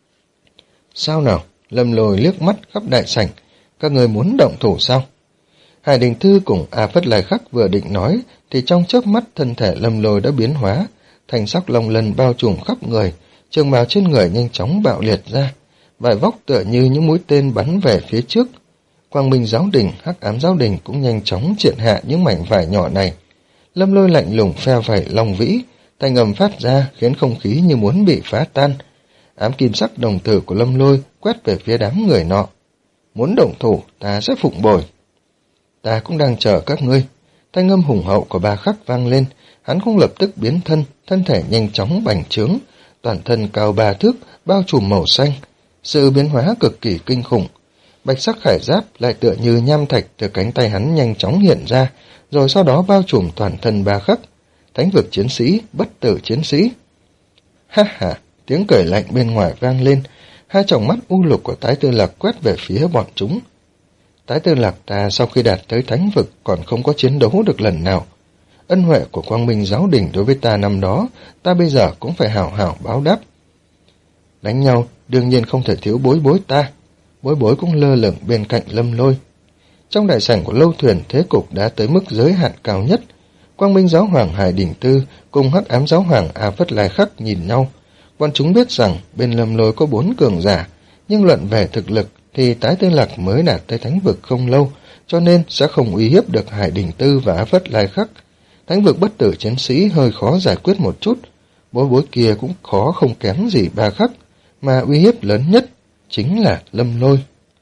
A: Sao nào? Lâm Lôi liếc mắt khắp đại sảnh. Các người muốn động thủ sao? Hải Đình Thư cùng A Phất Lai Khắc vừa định nói, thì trong chớp mắt thân thể Lâm Lôi đã biến hóa, thành sắc long lân bao trùm khắp người, trường bào trên người nhanh chóng bạo liệt ra, vài vóc tựa như những mũi tên bắn về phía trước. Quang Minh Giáo Đình, Hắc Ám Giáo Đình cũng nhanh chóng triệt hạ những mảnh vải nhỏ này. Lâm Lôi lạnh lùng phe vẩy long vĩ, thanh âm phát ra khiến không khí như muốn bị phá tan. Ám kim sắc đồng tử của Lâm Lôi quét về phía đám người nọ. Muốn động thủ, ta sẽ phụng bồi. Ta cũng đang chờ các ngươi. Thanh âm hùng hậu của Ba Khắc vang lên, hắn cũng lập tức biến thân, thân thể nhanh chóng bành trướng, toàn thân cao ba thước, bao trùm màu xanh. Sự biến hóa cực kỳ kinh khủng. Bạch sắc khải giáp lại tựa như nham thạch từ cánh tay hắn nhanh chóng hiện ra, rồi sau đó bao trùm toàn thân Ba Khắc. Thánh vực chiến sĩ, bất tử chiến sĩ. Ha ha, tiếng cười lạnh bên ngoài vang lên, hai tròng mắt u lục của Tái Tư Lạc quét về phía bọn chúng. Tái Tư Lạc ta sau khi đạt tới thánh vực còn không có chiến đấu được lần nào. Ân huệ của Quang Minh Giáo Đình đối với ta năm đó, ta bây giờ cũng phải hảo hảo báo đáp. Đánh nhau, đương nhiên không thể thiếu Bối Bối ta. Bối Bối cũng lơ lửng bên cạnh Lâm Lôi. Trong đại sảnh của lâu thuyền, thế cục đã tới mức giới hạn cao nhất. Quang Minh Giáo Hoàng Hải Đình Tư cùng Hắc Ám Giáo Hoàng A Phất Lai Khắc nhìn nhau. Bọn chúng biết rằng bên Lâm Lôi có bốn cường giả, nhưng luận về thực lực thì Tái Tư Lạc mới đạt tới thánh vực không lâu, cho nên sẽ không uy hiếp được Hải Đình Tư và Á Phất Lai Khắc. Thánh vực bất tử chiến sĩ hơi khó giải quyết một chút, bối bối kia cũng khó không kém gì Ba Khắc, mà uy hiếp lớn nhất chính là Lâm Lôi.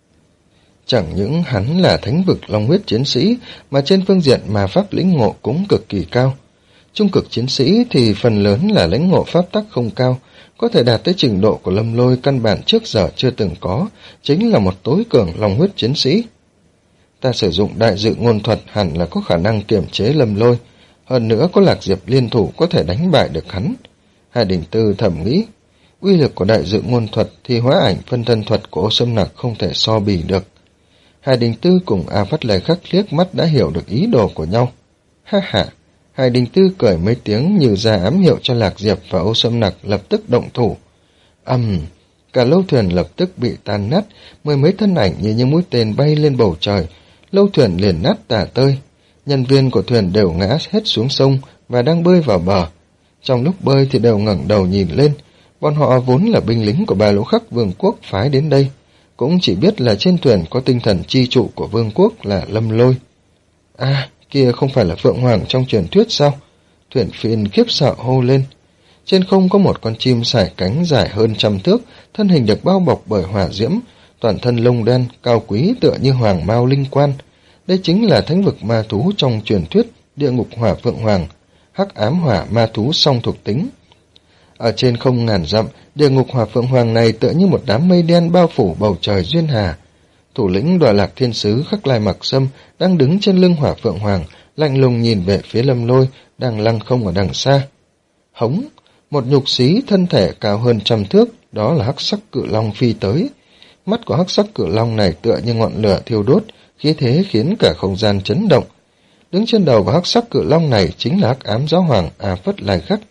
A: Chẳng những hắn là thánh vực long huyết chiến sĩ, mà trên phương diện mà pháp lĩnh ngộ cũng cực kỳ cao. Trung cực chiến sĩ thì phần lớn là lĩnh ngộ pháp tắc không cao, có thể đạt tới trình độ của Lâm Lôi căn bản trước giờ chưa từng có, chính là một tối cường long huyết chiến sĩ. Ta sử dụng đại dự ngôn thuật hẳn là có khả năng kiềm chế Lâm Lôi, hơn nữa có Lạc Diệp liên thủ có thể đánh bại được hắn. Hải Đình Tư thầm nghĩ, uy lực của đại dự ngôn thuật thì hóa ảnh phân thân thuật của Ô Sâm Nặc không thể so bì được. Hải Đình Tư cùng A Phất Lai Khắc liếc mắt đã hiểu được ý đồ của nhau. Ha ha, Hải Đình Tư cười mấy tiếng như ra ám hiệu cho Lạc Diệp và Ô Sâm Nặc lập tức động thủ. Ầm, um, cả lâu thuyền lập tức bị tan nát, mười mấy thân ảnh như những mũi tên bay lên bầu trời, lâu thuyền liền nát tả tơi. Nhân viên của thuyền đều ngã hết xuống sông và đang bơi vào bờ. Trong lúc bơi thì đều ngẩng đầu nhìn lên, bọn họ vốn là binh lính của Ba Lỗ Khắc Vương quốc phái đến đây, cũng chỉ biết là trên thuyền có tinh thần chi trụ của vương quốc là Lâm Lôi. À, kia không phải là Phượng Hoàng trong truyền thuyết sao? Thuyền phiên khiếp sợ hô lên. Trên không có một con chim sải cánh dài hơn trăm thước, thân hình được bao bọc bởi hỏa diễm, toàn thân lông đen, cao quý tựa như hoàng mao linh quan. Đây chính là thánh vực ma thú trong truyền thuyết Địa Ngục Hỏa Phượng Hoàng, hắc ám hỏa ma thú song thuộc tính. Ở trên không ngàn dặm, Địa Ngục Hỏa Phượng Hoàng này tựa như một đám mây đen bao phủ bầu trời duyên hà. Thủ lĩnh Đoạ Lạc Thiên Sứ Khắc Lai Mặc Sâm đang đứng trên lưng Hỏa Phượng Hoàng, lạnh lùng nhìn về phía Lâm Lôi đang lăng không ở đằng xa. Hống, một nhục xí thân thể cao hơn trăm thước, đó là hắc sắc cự long phi tới. Mắt của hắc sắc cự long này tựa như ngọn lửa thiêu đốt, khí thế khiến cả không gian chấn động. Đứng trên đầu của hắc sắc cự long này chính là hắc ám giáo hoàng A Phất Lai Khắc.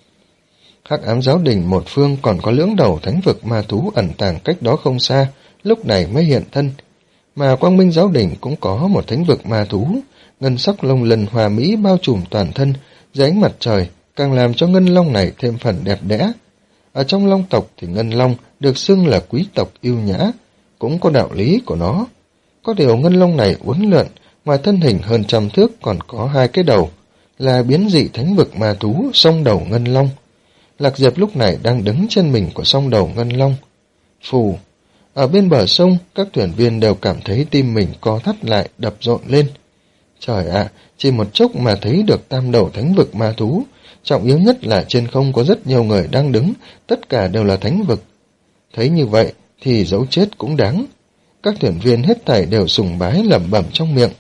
A: Hắc ám giáo đình một phương còn có lưỡng đầu thánh vực ma thú ẩn tàng cách đó không xa, lúc này mới hiện thân. Mà quang minh giáo đình cũng có một thánh vực ma thú, ngân sắc lông lần hòa mỹ bao trùm toàn thân, dưới ánh mặt trời, càng làm cho ngân long này thêm phần đẹp đẽ. Ở trong long tộc thì ngân long được xưng là quý tộc yêu nhã, cũng có đạo lý của nó. Có điều ngân long này uốn lượn, ngoài thân hình hơn trăm thước còn có hai cái đầu, là biến dị thánh vực ma thú song đầu ngân long. Lạc Diệp lúc này đang đứng trên mình của song đầu ngân long. Phù, ở bên bờ sông, các thuyền viên đều cảm thấy tim mình co thắt lại, đập rộn lên. Trời ạ, chỉ một chốc mà thấy được tam đầu thánh vực ma thú, trọng yếu nhất là trên không có rất nhiều người đang đứng, tất cả đều là thánh vực. Thấy như vậy thì dẫu chết cũng đáng. Các thuyền viên hết thảy đều sùng bái lẩm bẩm trong miệng.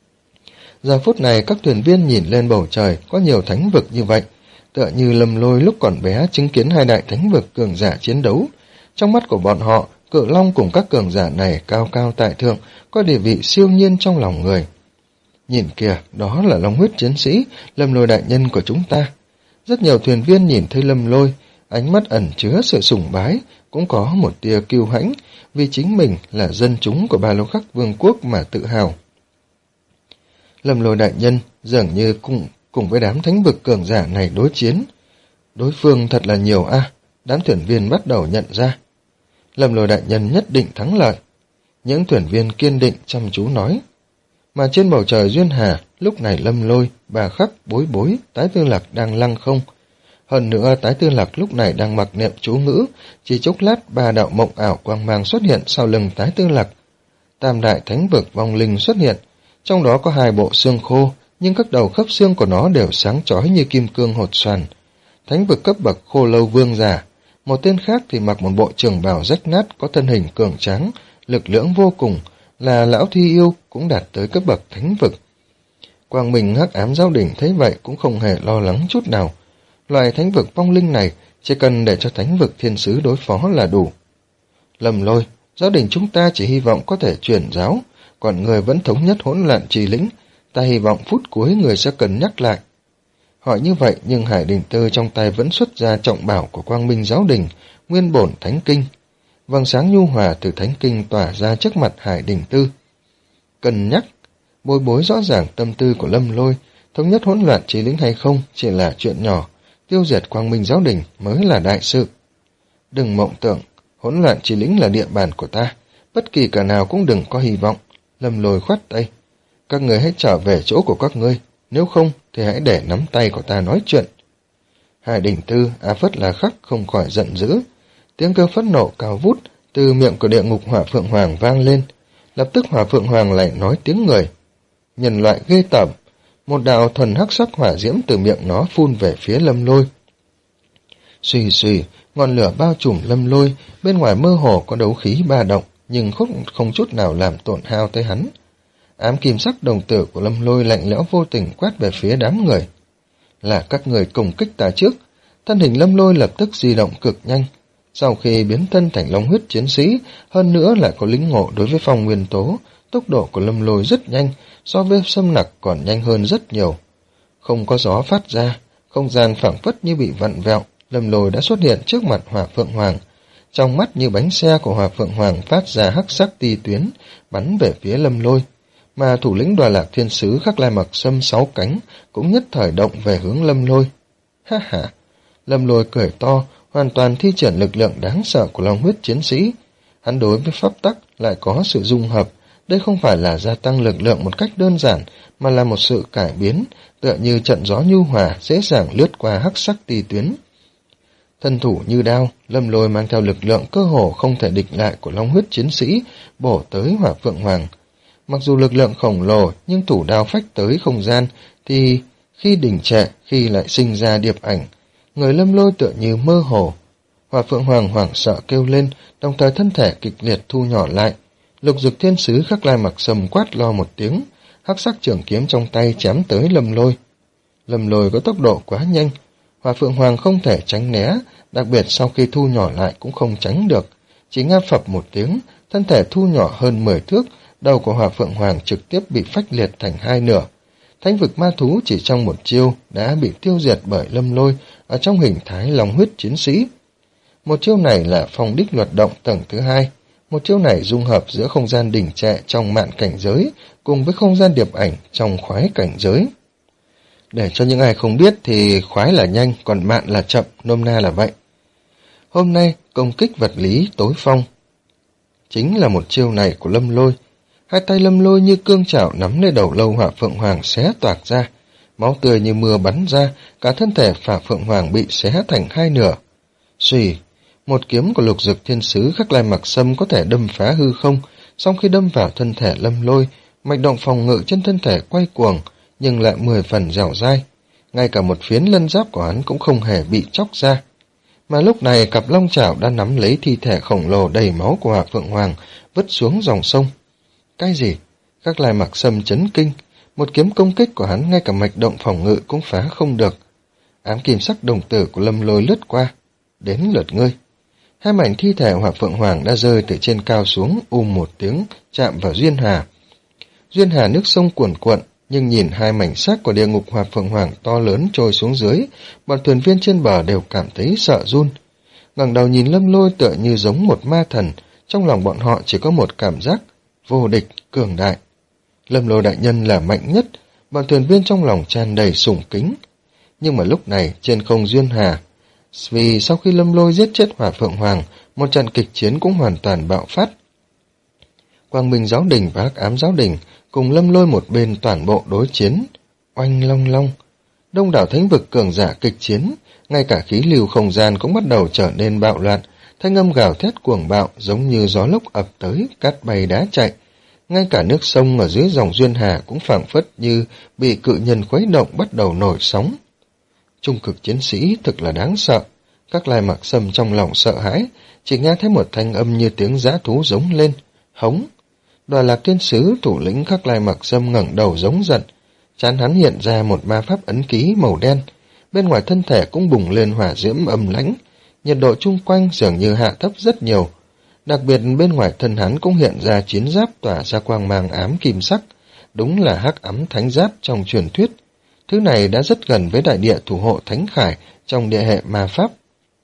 A: Giờ phút này các thuyền viên nhìn lên bầu trời có nhiều thánh vực như vậy, tựa như Lâm Lôi lúc còn bé chứng kiến hai đại thánh vực cường giả chiến đấu. Trong mắt của bọn họ, Cự Long cùng các cường giả này cao cao tại thượng, có địa vị siêu nhiên trong lòng người. Nhìn kìa, đó là Long huyết chiến sĩ, Lâm Lôi đại nhân của chúng ta. Rất nhiều thuyền viên nhìn thấy Lâm Lôi, ánh mắt ẩn chứa sự sùng bái, cũng có một tia kiêu hãnh, vì chính mình là dân chúng của Ba Lô Khắc Vương quốc mà tự hào. Lâm Lôi đại nhân dường như cùng, cùng với đám thánh vực cường giả này đối chiến. Đối phương thật là nhiều a, à, đám thuyền viên bắt đầu nhận ra. Lâm Lôi đại nhân nhất định thắng lợi. Những thuyền viên kiên định chăm chú nói. Mà trên bầu trời duyên hà, lúc này Lâm Lôi, Bà Khắc, Bối Bối, Tái Tư Lạc đang lăng không. Hơn nữa Tái Tư Lạc lúc này đang mặc niệm chú ngữ, chỉ chốc lát ba đạo mộng ảo quang mang xuất hiện sau lưng Tái Tư Lạc. Tam đại thánh vực vong linh xuất hiện, trong đó có hai bộ xương khô, nhưng các đầu khớp xương của nó đều sáng chói như kim cương hột xoàn. Thánh vực cấp bậc Khô Lâu Vương giả, một tên khác thì mặc một bộ trường bào rách nát có thân hình cường tráng, lực lưỡng vô cùng, là lão thi yêu cũng đạt tới cấp bậc thánh vực. Quang Minh Hắc Ám Giáo Đình thấy vậy cũng không hề lo lắng chút nào. Loại thánh vực vong linh này chỉ cần để cho thánh vực thiên sứ đối phó là đủ. Lâm Lôi, giáo đình chúng ta chỉ hy vọng có thể truyền giáo, còn người vẫn thống nhất hỗn loạn trì lĩnh, ta hy vọng phút cuối người sẽ cần nhắc lại. Hỏi như vậy nhưng Hải Đình Tư trong tay vẫn xuất ra trọng bảo của Quang Minh Giáo Đình, nguyên bổn Thánh Kinh. Vầng sáng nhu hòa từ Thánh Kinh tỏa ra trước mặt Hải Đình Tư. Cần nhắc, Bối Bối rõ ràng tâm tư của Lâm Lôi, thống nhất hỗn loạn trì lĩnh hay không chỉ là chuyện nhỏ, tiêu diệt Quang Minh Giáo Đình mới là đại sự. Đừng mộng tưởng, hỗn loạn chi lĩnh là địa bàn của ta, bất kỳ cả nào cũng đừng có hy vọng. Lâm Lôi khoát tay. Các người hãy trở về chỗ của các ngươi, nếu không thì hãy để nắm tay của ta nói chuyện. Hải Đỉnh Tư, A Phất La Khắc không khỏi giận dữ. Tiếng kêu phẫn nộ cao vút từ miệng của địa ngục Hỏa Phượng Hoàng vang lên. Lập tức Hỏa Phượng Hoàng lại nói tiếng người. Nhân loại ghê tởm. Một đạo thuần hắc sắc hỏa diễm từ miệng nó phun về phía Lâm Lôi. Xùy xùy, ngọn lửa bao trùm Lâm Lôi, bên ngoài mơ hồ có đấu khí ba động, nhưng không, không chút nào làm tổn hao tới hắn. Ám kim sắc đồng tử của Lâm Lôi lạnh lẽo vô tình quát về phía đám người. Là các người cùng kích ta trước. Thân hình Lâm Lôi lập tức di động cực nhanh. Sau khi biến thân thành long huyết chiến sĩ, hơn nữa lại có lĩnh ngộ đối với phong nguyên tố, tốc độ của Lâm Lôi rất nhanh, so với Sâm Nặc còn nhanh hơn rất nhiều. Không có gió phát ra, không gian phảng phất như bị vặn vẹo, Lâm Lôi đã xuất hiện trước mặt Hỏa Phượng Hoàng. Trong mắt như bánh xe của Hỏa Phượng Hoàng phát ra hắc sắc ti tuyến, bắn về phía Lâm Lôi, mà thủ lĩnh Đoà Lạc Thiên Sứ Khắc Lai Mặc Sâm sáu cánh cũng nhất thời động về hướng Lâm Lôi. Ha ha! Lâm Lôi cười to, hoàn toàn thi triển lực lượng đáng sợ của long huyết chiến sĩ. Hắn đối với pháp tắc lại có sự dung hợp, đây không phải là gia tăng lực lượng một cách đơn giản, mà là một sự cải biến, tựa như trận gió nhu hòa dễ dàng lướt qua hắc sắc ti tuyến. Thân thủ như đao, Lâm Lôi mang theo lực lượng cơ hồ không thể địch lại của long huyết chiến sĩ, bổ tới Hỏa Phượng Hoàng. Mặc dù lực lượng khổng lồ, nhưng thủ đao phách tới không gian, thì khi đình trệ, khi lại sinh ra điệp ảnh, người Lâm Lôi tựa như mơ hồ. Hỏa Phượng Hoàng hoảng sợ kêu lên, đồng thời thân thể kịch liệt thu nhỏ lại. Lục Dực Thiên Sứ Khắc Lai Mặc Sâm quát lo một tiếng, hắc sắc trường kiếm trong tay chém tới Lâm Lôi. Lâm Lôi có tốc độ quá nhanh, Hỏa Phượng Hoàng không thể tránh né, đặc biệt sau khi thu nhỏ lại cũng không tránh được. Chỉ nghe phập một tiếng, thân thể thu nhỏ hơn mười thước, đầu của Hỏa Phượng Hoàng trực tiếp bị phách liệt thành hai nửa. Thánh vực ma thú chỉ trong một chiêu đã bị tiêu diệt bởi Lâm Lôi ở trong hình thái long huyết chiến sĩ. Một chiêu này là phong đích luật động tầng thứ hai. Một chiêu này dung hợp giữa không gian đỉnh trệ trong mạn cảnh giới cùng với không gian điệp ảnh trong khoái cảnh giới. Để cho những ai không biết thì khoái là nhanh, còn mạn là chậm, nôm na là vậy. Hôm nay, công kích vật lý tối phong chính là một chiêu này của Lâm Lôi. Hai tay Lâm Lôi như cương chảo nắm lấy đầu lâu Hỏa Phượng Hoàng xé toạc ra, máu tươi như mưa bắn ra, cả thân thể Hỏa Phượng Hoàng bị xé thành hai nửa. Xùy, một kiếm của Lục Dực Thiên Sứ Khắc Lai Mặc Sâm có thể đâm phá hư không, song khi đâm vào thân thể Lâm Lôi, mạch động phòng ngự trên thân thể quay cuồng, nhưng lại mười phần dẻo dai. Ngay cả một phiến lân giáp của hắn cũng không hề bị chóc ra. Mà lúc này cặp long chảo đã nắm lấy thi thể khổng lồ đầy máu của Hỏa Phượng Hoàng, vứt xuống dòng sông. Cái gì? Khắc Lai Mặc Sâm chấn kinh, một kiếm công kích của hắn ngay cả mạch động phòng ngự cũng phá không được. Ám kim sắc đồng tử của Lâm Lôi lướt qua. Đến lượt ngươi. Hai mảnh thi thể Hỏa Phượng Hoàng đã rơi từ trên cao xuống, um một tiếng, chạm vào Duyên Hà. Duyên Hà nước sông cuồn cuộn, nhưng nhìn hai mảnh xác của địa ngục Hỏa Phượng Hoàng to lớn trôi xuống dưới, bọn thuyền viên trên bờ đều cảm thấy sợ run. Ngẩng đầu nhìn Lâm Lôi tựa như giống một ma thần, trong lòng bọn họ chỉ có một cảm giác vô địch, cường đại. Lâm Lôi đại nhân là mạnh nhất, bọn thuyền viên trong lòng tràn đầy sùng kính. Nhưng mà lúc này trên không Duyên Hà, vì sau khi Lâm Lôi giết chết Hỏa Phượng Hoàng, một trận kịch chiến cũng hoàn toàn bạo phát. Quang Minh Giáo Đình và Hắc Ám Giáo Đình cùng Lâm Lôi một bên toàn bộ đối chiến. Oanh long long, đông đảo thánh vực cường giả kịch chiến, ngay cả khí lưu không gian cũng bắt đầu trở nên bạo loạn, thanh âm gào thét cuồng bạo giống như gió lốc ập tới, cát bay đá chạy. Ngay cả nước sông ở dưới dòng Duyên Hà cũng phảng phất như bị cự nhân khuấy động bắt đầu nổi sóng. Trung cực chiến sĩ thực là đáng sợ. Các Lai Mặc Sâm trong lòng sợ hãi, chỉ nghe thấy một thanh âm như tiếng dã thú giống lên, hống. Đoà Lạc Thiên Sứ thủ lĩnh Các Lai Mặc Sâm ngẩng đầu giống giận, trán hắn hiện ra một ma pháp ấn ký màu đen, bên ngoài thân thể cũng bùng lên hỏa diễm âm lãnh, nhiệt độ chung quanh dường như hạ thấp rất nhiều. Đặc biệt bên ngoài thân hắn cũng hiện ra chiến giáp tỏa ra quang mang ám kim sắc, đúng là Hắc Ám Thánh Giáp trong truyền thuyết. Thứ này đã rất gần với đại địa thủ hộ Thánh Khải trong địa hệ ma pháp.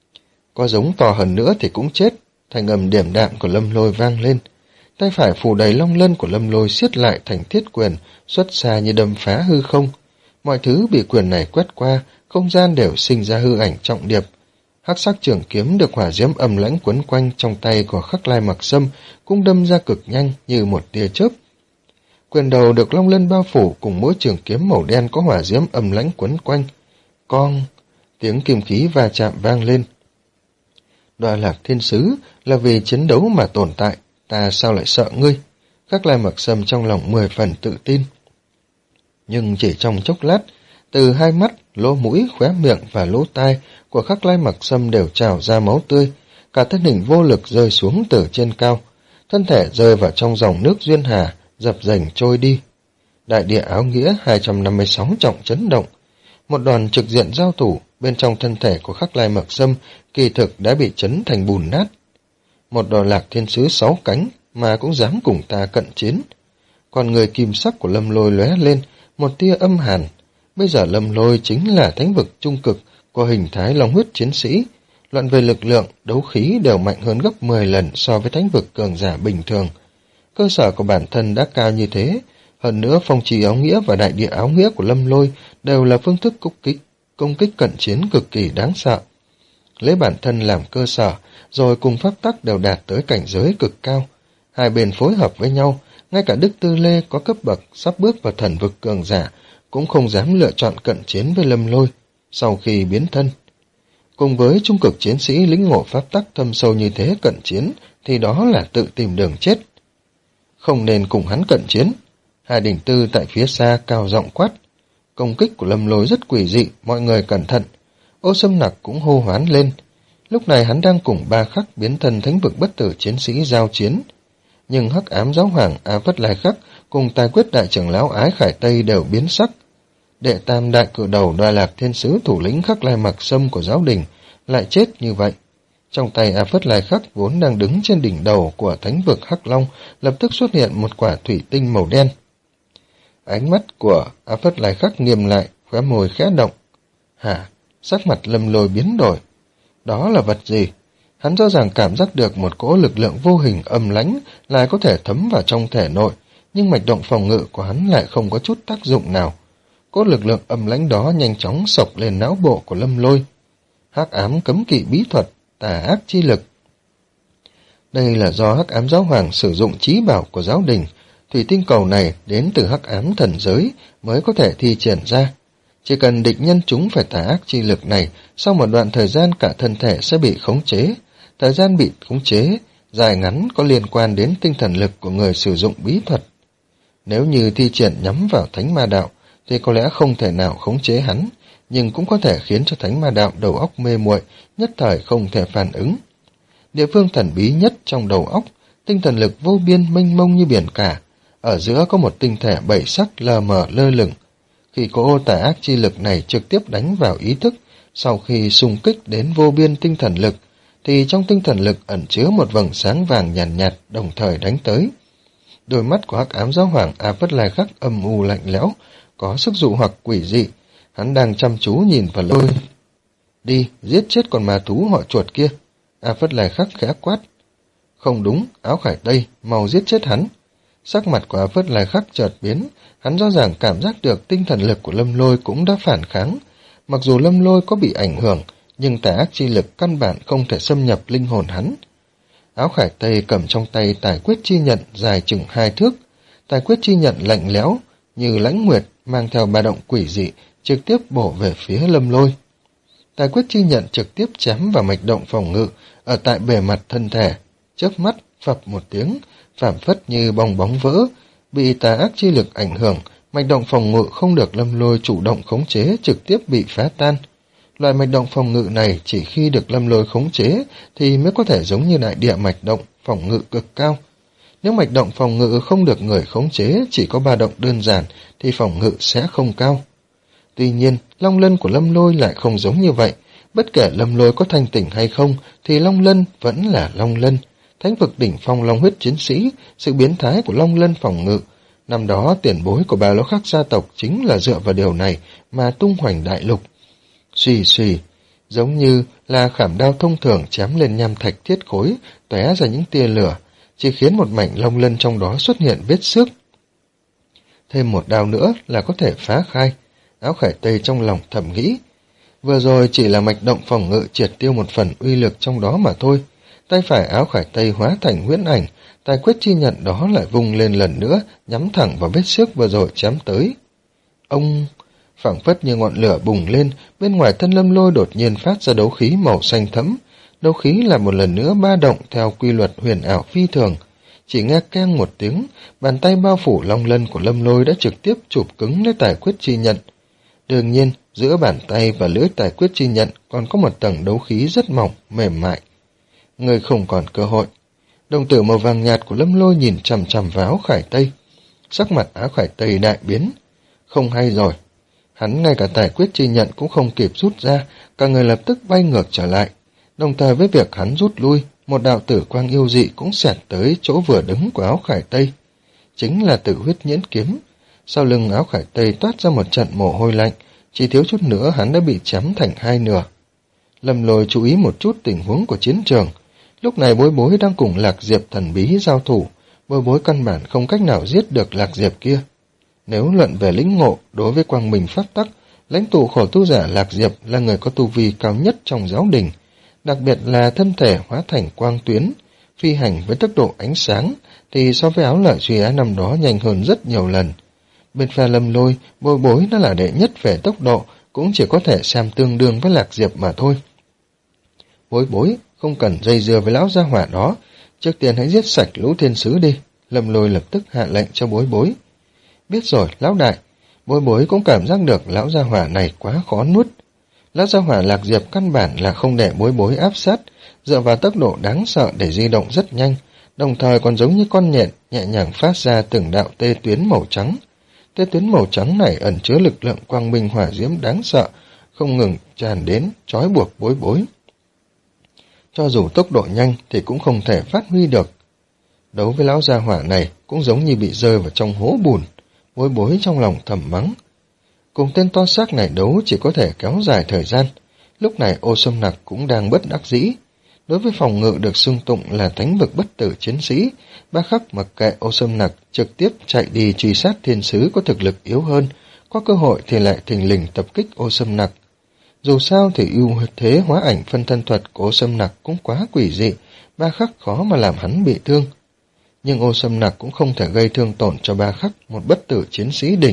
A: Có giống to hơn nữa thì cũng chết, thanh âm điềm đạm của Lâm Lôi vang lên. Tay phải phủ đầy long lân của Lâm Lôi siết lại thành thiết quyền, xuất xa như đâm phá hư không. Mọi thứ bị quyền này quét qua, không gian đều sinh ra hư ảnh trọng điệp. Hắc sắc trường kiếm được hỏa diễm âm lãnh quấn quanh trong tay của Khắc Lai Mặc Sâm cũng đâm ra cực nhanh như một tia chớp. Quyền đầu được long lân bao phủ cùng mỗi trường kiếm màu đen có hỏa diễm âm lãnh quấn quanh. Con, tiếng kim khí va chạm vang lên. Đoạ Lạc Thiên Sứ là vì chiến đấu mà tồn tại, ta sao lại sợ ngươi? Khắc Lai Mặc Sâm trong lòng mười phần tự tin. Nhưng chỉ trong chốc lát, từ hai mắt, lỗ mũi, khóe miệng và lỗ tai của Khắc Lai Mặc Sâm đều trào ra máu tươi, cả thân hình vô lực rơi xuống từ trên cao, thân thể rơi vào trong dòng nước duyên hà, dập dềnh trôi đi. Đại địa áo nghĩa hai trăm năm mươi sáu trọng chấn động, một đoàn trực diện giao thủ bên trong thân thể của Khắc Lai Mặc Sâm kỳ thực đã bị chấn thành bùn nát. Một Đoạ Lạc Thiên Sứ sáu cánh mà cũng dám cùng ta cận chiến. Còn người kim sắc của Lâm Lôi lóe lên một tia âm hàn. Bây giờ Lâm Lôi chính là thánh vực trung cực của hình thái long huyết chiến sĩ, luận về lực lượng, đấu khí đều mạnh hơn gấp mười lần so với thánh vực cường giả bình thường. Cơ sở của bản thân đã cao như thế, hơn nữa phong trì áo nghĩa và đại địa áo nghĩa của Lâm Lôi đều là phương thức công kích, công kích cận chiến cực kỳ đáng sợ. Lấy bản thân làm cơ sở, rồi cùng pháp tắc đều đạt tới cảnh giới cực cao. Hai bên phối hợp với nhau, ngay cả Đức Tư Lê có cấp bậc sắp bước vào thần vực cường giả, cũng không dám lựa chọn cận chiến với Lâm Lôi sau khi biến thân. Cùng với trung cực chiến sĩ lĩnh ngộ pháp tắc thâm sâu như thế cận chiến, thì đó là tự tìm đường chết. Không nên cùng hắn cận chiến. Hà Đình Tư tại phía xa cao giọng quát. Công kích của Lâm Lôi rất quỷ dị, mọi người cẩn thận. Ô Sâm Nặc cũng hô hoán lên. Lúc này hắn đang cùng ba khắc biến thân thánh vực bất tử chiến sĩ giao chiến. Nhưng Hắc Ám Giáo Hoàng A Phất Lai Khắc cùng Tài Quyết Đại trưởng lão Ái Khải Tây đều biến sắc. Đệ tam đại cử đầu Đoạ Lạc Thiên Sứ thủ lĩnh Khắc Lai Mặc Sâm của giáo đình lại chết như vậy. Trong tay A Phất Lai Khắc vốn đang đứng trên đỉnh đầu của thánh vực Hắc Long, lập tức xuất hiện một quả thủy tinh màu đen. Ánh mắt của A Phất Lai Khắc nghiêm lại, khóe môi khẽ động. Hả? Sắc mặt Lâm Lôi biến đổi. Đó là vật gì? Hắn rõ ràng cảm giác được một cỗ lực lượng vô hình âm lãnh lại có thể thấm vào trong thể nội, nhưng mạch động phòng ngự của hắn lại không có chút tác dụng nào. Cỗ lực lượng âm lãnh đó nhanh chóng sộc lên não bộ của Lâm Lôi. Hắc ám cấm kỵ bí thuật, tà ác chi lực. Đây là do Hắc Ám Giáo Hoàng sử dụng chí bảo của giáo đình. Thủy tinh cầu này đến từ Hắc Ám thần giới mới có thể thi triển ra. Chỉ cần địch nhân chúng phải tà ác chi lực này, sau một đoạn thời gian cả thân thể sẽ bị khống chế. Thời gian bị khống chế, dài ngắn có liên quan đến tinh thần lực của người sử dụng bí thuật. Nếu như thi triển nhắm vào Thánh Ma Đạo, thì có lẽ không thể nào khống chế hắn, nhưng cũng có thể khiến cho Thánh Ma Đạo đầu óc mê muội, nhất thời không thể phản ứng. Địa phương thần bí nhất trong đầu óc, tinh thần lực vô biên mênh mông như biển cả, ở giữa có một tinh thể bảy sắc lờ mờ lơ lửng. Khi cỗ tà ác chi lực này trực tiếp đánh vào ý thức, sau khi xung kích đến vô biên tinh thần lực, thì trong tinh thần lực ẩn chứa một vầng sáng vàng nhàn nhạt, nhạt đồng thời đánh tới. Đôi mắt của Hắc Ám Giáo Hoàng A Phất Lai Khắc âm u lạnh lẽo, có sức dụ hoặc quỷ dị. Hắn đang chăm chú nhìn vào Lôi. Đi, giết chết con ma thú họ chuột kia. A Phất Lai Khắc khẽ quát. Không đúng, Áo Khải Tây, mau giết chết hắn. Sắc mặt của A Phất Lai Khắc chợt biến, hắn rõ ràng cảm giác được tinh thần lực của Lâm Lôi cũng đã phản kháng. Mặc dù Lâm Lôi có bị ảnh hưởng, nhưng tà ác chi lực căn bản không thể xâm nhập linh hồn hắn. Áo Khải Tây cầm trong tay tài quyết chi nhận dài chừng hai thước. Tài quyết chi nhận lạnh lẽo, như lãnh nguyệt, mang theo ba động quỷ dị, trực tiếp bổ về phía Lâm Lôi. Tài quyết chi nhận trực tiếp chém vào mạch động phòng ngự ở tại bề mặt thân thể, chớp mắt phập một tiếng, phảng phất như bong bóng vỡ, bị tà ác chi lực ảnh hưởng, mạch động phòng ngự không được Lâm Lôi chủ động khống chế trực tiếp bị phá tan. Loại mạch động phòng ngự này chỉ khi được Lâm Lôi khống chế thì mới có thể giống như đại địa mạch động phòng ngự cực cao. Nếu mạch động phòng ngự không được người khống chế, chỉ có ba động đơn giản thì phòng ngự sẽ không cao. Tuy nhiên, long lân của Lâm Lôi lại không giống như vậy. Bất kể Lâm Lôi có thanh tỉnh hay không, thì long lân vẫn là long lân. Thánh vực đỉnh phong long huyết chiến sĩ, sự biến thái của long lân phòng ngự. Năm đó tiền bối của Bà Lỗ Khắc gia tộc chính là dựa vào điều này mà tung hoành đại lục. Xùy xùy, giống như là khảm đao thông thường chém lên nham thạch thiết khối, tóe ra những tia lửa, chỉ khiến một mảnh long lân trong đó xuất hiện vết xước. Thêm một đao nữa là có thể phá khai. Áo Khải Tây trong lòng thầm nghĩ. Vừa rồi chỉ là mạch động phòng ngự triệt tiêu một phần uy lực trong đó mà thôi. Tay phải Áo Khải Tây hóa thành huyễn ảnh, tài quyết chi nhận đó lại vung lên lần nữa, nhắm thẳng vào vết xước vừa rồi chém tới. Ông... phảng phất như ngọn lửa bùng lên, bên ngoài thân Lâm Lôi đột nhiên phát ra đấu khí màu xanh thẫm. Đấu khí là một lần nữa ba động theo quy luật huyền ảo phi thường. Chỉ nghe keng một tiếng, bàn tay bao phủ long lân của Lâm Lôi đã trực tiếp chụp cứng lấy tài quyết chi nhận. Đương nhiên, giữa bàn tay và lưỡi tài quyết chi nhận còn có một tầng đấu khí rất mỏng, mềm mại. Người không còn cơ hội. Đồng tử màu vàng nhạt của Lâm Lôi nhìn chằm chằm vào Áo Khải Tây. Sắc mặt Áo Khải Tây đại biến. Không hay rồi. Hắn ngay cả tài quyết chi nhận cũng không kịp rút ra, cả người lập tức bay ngược trở lại. Đồng thời với việc hắn rút lui, một đạo tử quang yêu dị cũng xẹt tới chỗ vừa đứng của Áo Khải Tây. Chính là Tử Huyết Nhễn Kiếm. Sau lưng Áo Khải Tây toát ra một trận mồ hôi lạnh, chỉ thiếu chút nữa hắn đã bị chém thành hai nửa. Lâm Lôi chú ý một chút tình huống của chiến trường. Lúc này Bối Bối đang cùng Lạc Diệp thần bí giao thủ, Bối Bối căn bản không cách nào giết được Lạc Diệp kia. Nếu luận về lĩnh ngộ đối với quang minh pháp tắc, lãnh tụ khổ tu giả Lạc Diệp là người có tu vi cao nhất trong giáo đình, đặc biệt là thân thể hóa thành quang tuyến, phi hành với tốc độ ánh sáng thì so với Áo Lợi Duy Á năm đó nhanh hơn rất nhiều lần. Bên phe Lâm Lôi, Bối Bối nó là đệ nhất về tốc độ, cũng chỉ có thể xem tương đương với Lạc Diệp mà thôi. Bối Bối, không cần dây dưa với lão gia hỏa đó, trước tiên hãy giết sạch lũ thiên sứ đi. Lâm Lôi lập tức hạ lệnh cho Bối Bối. Biết rồi, lão đại. Bối Bối cũng cảm giác được lão gia hỏa này quá khó nuốt. Lão gia hỏa Lạc Diệp căn bản là không để Bối Bối áp sát, dựa vào tốc độ đáng sợ để di động rất nhanh, đồng thời còn giống như con nhện nhẹ nhàng phát ra từng đạo tê tuyến màu trắng. Tê tuyến màu trắng này ẩn chứa lực lượng quang minh hỏa diễm đáng sợ, không ngừng tràn đến, trói buộc Bối Bối. Cho dù tốc độ nhanh thì cũng không thể phát huy được. Đấu với lão gia hỏa này cũng giống như bị rơi vào trong hố bùn. Bối Bối trong lòng thầm mắng. Cùng tên to xác này đấu chỉ có thể kéo dài thời gian. Lúc này Ô Sâm Nặc cũng đang bất đắc dĩ. Đối với phòng ngự được xưng tụng là thánh vực bất tử chiến sĩ, Ba Khắc mặc kệ Ô Sâm Nặc trực tiếp chạy đi truy sát thiên sứ có thực lực yếu hơn, có cơ hội thì lại thình lình tập kích Ô Sâm Nặc. Dù sao thì ưu thế hóa ảnh phân thân thuật của Ô Sâm Nặc cũng quá quỷ dị, Ba Khắc khó mà làm hắn bị thương. Nhưng Ô Sâm Nặc cũng không thể gây thương tổn cho Ba Khắc, một bất tử chiến sĩ đỉnh.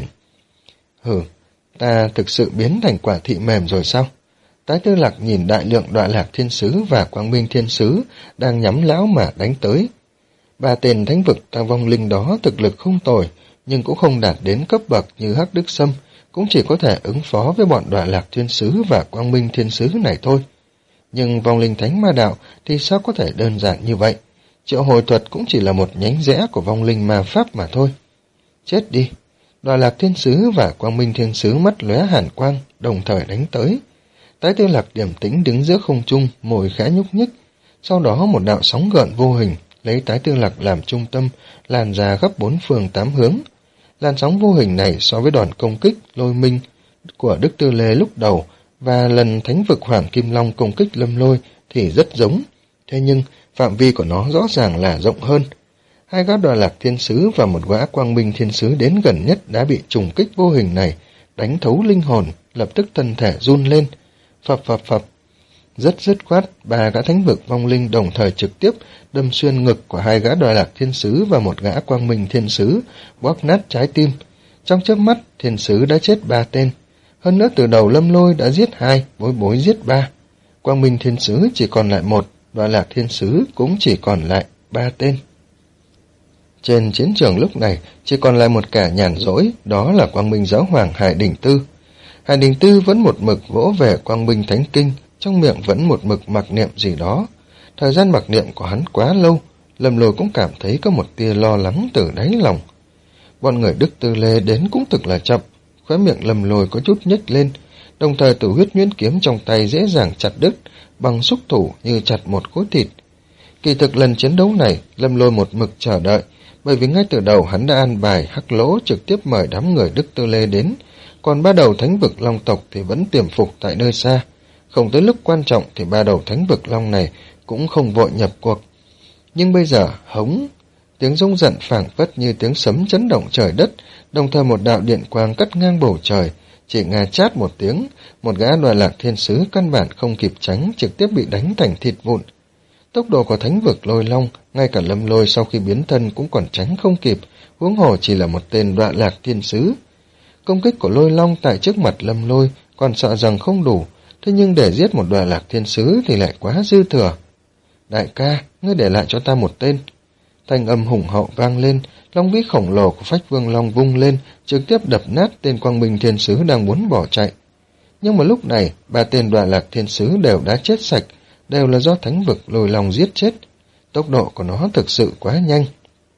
A: Hừ, ta thực sự biến thành quả thị mềm rồi sao? Tái Tư Lạc nhìn đại lượng Đọa Lạc Thiên Sứ và Quang Minh Thiên Sứ đang nhắm lão mà đánh tới. Ba tên thánh vực tăng vong linh đó thực lực không tồi, nhưng cũng không đạt đến cấp bậc như Hắc Đức Sâm, cũng chỉ có thể ứng phó với bọn Đọa Lạc Thiên Sứ và Quang Minh Thiên Sứ này thôi. Nhưng vong linh thánh ma đạo thì sao có thể đơn giản như vậy? Triệu hồi thuật cũng chỉ là một nhánh rẽ của vong linh ma pháp mà thôi. Chết đi! Đọa Lạc Thiên Sứ và Quang Minh Thiên Sứ mắt lóe hàn quang, đồng thời đánh tới. Tái Tư Lạc điềm tĩnh đứng giữa không trung, môi khẽ nhúc nhích. Sau đó một đạo sóng gợn vô hình, lấy Tái Tư Lạc làm trung tâm, lan ra khắp bốn phương tám hướng. Làn sóng vô hình này so với đòn công kích Lôi Minh của Đức Tư Lê lúc đầu và lần thánh vực Hoàng Kim Long công kích Lâm Lôi thì rất giống. Thế nhưng phạm vi của nó rõ ràng là rộng hơn. Hai gã Đọa Lạc Thiên Sứ và một gã Quang Minh Thiên Sứ đến gần nhất đã bị trùng kích vô hình này đánh thấu linh hồn, lập tức thân thể run lên. Phập phập phập. Rất dứt khoát, ba gã thánh vực vong linh đồng thời trực tiếp đâm xuyên ngực của hai gã Đọa Lạc Thiên Sứ và một gã Quang Minh Thiên Sứ, bóp nát trái tim. Trong chớp mắt, Thiên Sứ đã chết ba tên. Hơn nữa từ đầu Lâm Lôi đã giết hai, Bối Bối giết ba. Quang Minh Thiên Sứ chỉ còn lại một, Đọa Lạc Thiên Sứ cũng chỉ còn lại ba tên. Trên chiến trường lúc này chỉ còn lại một kẻ nhàn rỗi, đó là Quang Minh Giáo Hoàng Hải Đình Tư. Hải Đình Tư vẫn một mực vỗ về Quang Minh Thánh Kinh, trong miệng vẫn một mực mặc niệm gì đó. Thời gian mặc niệm của hắn quá lâu, Lâm Lôi cũng cảm thấy có một tia lo lắng từ đáy lòng. Bọn người Đức Tư Lê đến cũng thực là chậm, khóe miệng Lâm Lôi có chút nhếch lên, đồng thời Tử Huyết Nhuyễn Kiếm trong tay dễ dàng chặt đứt, bằng xúc thủ như chặt một khối thịt. Kỳ thực lần chiến đấu này, Lâm Lôi một mực chờ đợi, bởi vì ngay từ đầu hắn đã an bài Hắc Lỗ trực tiếp mời đám người Đức Tư Lê đến, còn ba đầu thánh vực long tộc thì vẫn tiềm phục tại nơi xa. Không tới lúc quan trọng thì ba đầu thánh vực long này cũng không vội nhập cuộc. Nhưng bây giờ, hống, tiếng rung giận phảng phất như tiếng sấm chấn động trời đất, đồng thời một đạo điện quang cắt ngang bầu trời, chỉ nghe chát một tiếng, một gã Đoạn Lạc Thiên Sứ căn bản không kịp tránh, trực tiếp bị đánh thành thịt vụn. Tốc độ của thánh vực Lôi Long, ngay cả Lâm Lôi sau khi biến thân cũng còn tránh không kịp, huống hồ chỉ là một tên Đoạn Lạc Thiên Sứ. Công kích của Lôi Long tại trước mặt Lâm Lôi còn sợ rằng không đủ, thế nhưng để giết một Đoạn Lạc Thiên Sứ thì lại quá dư thừa. Đại ca, ngươi để lại cho ta một tên. Thanh âm hùng hậu vang lên, long vĩ khổng lồ của Phách Vương Long vung lên, trực tiếp đập nát tên Quang Minh Thiên Sứ đang muốn bỏ chạy. Nhưng mà lúc này, ba tên Đoạn Lạc Thiên Sứ đều đã chết sạch, đều là do thánh vực Lôi Long giết chết. Tốc độ của nó thực sự quá nhanh.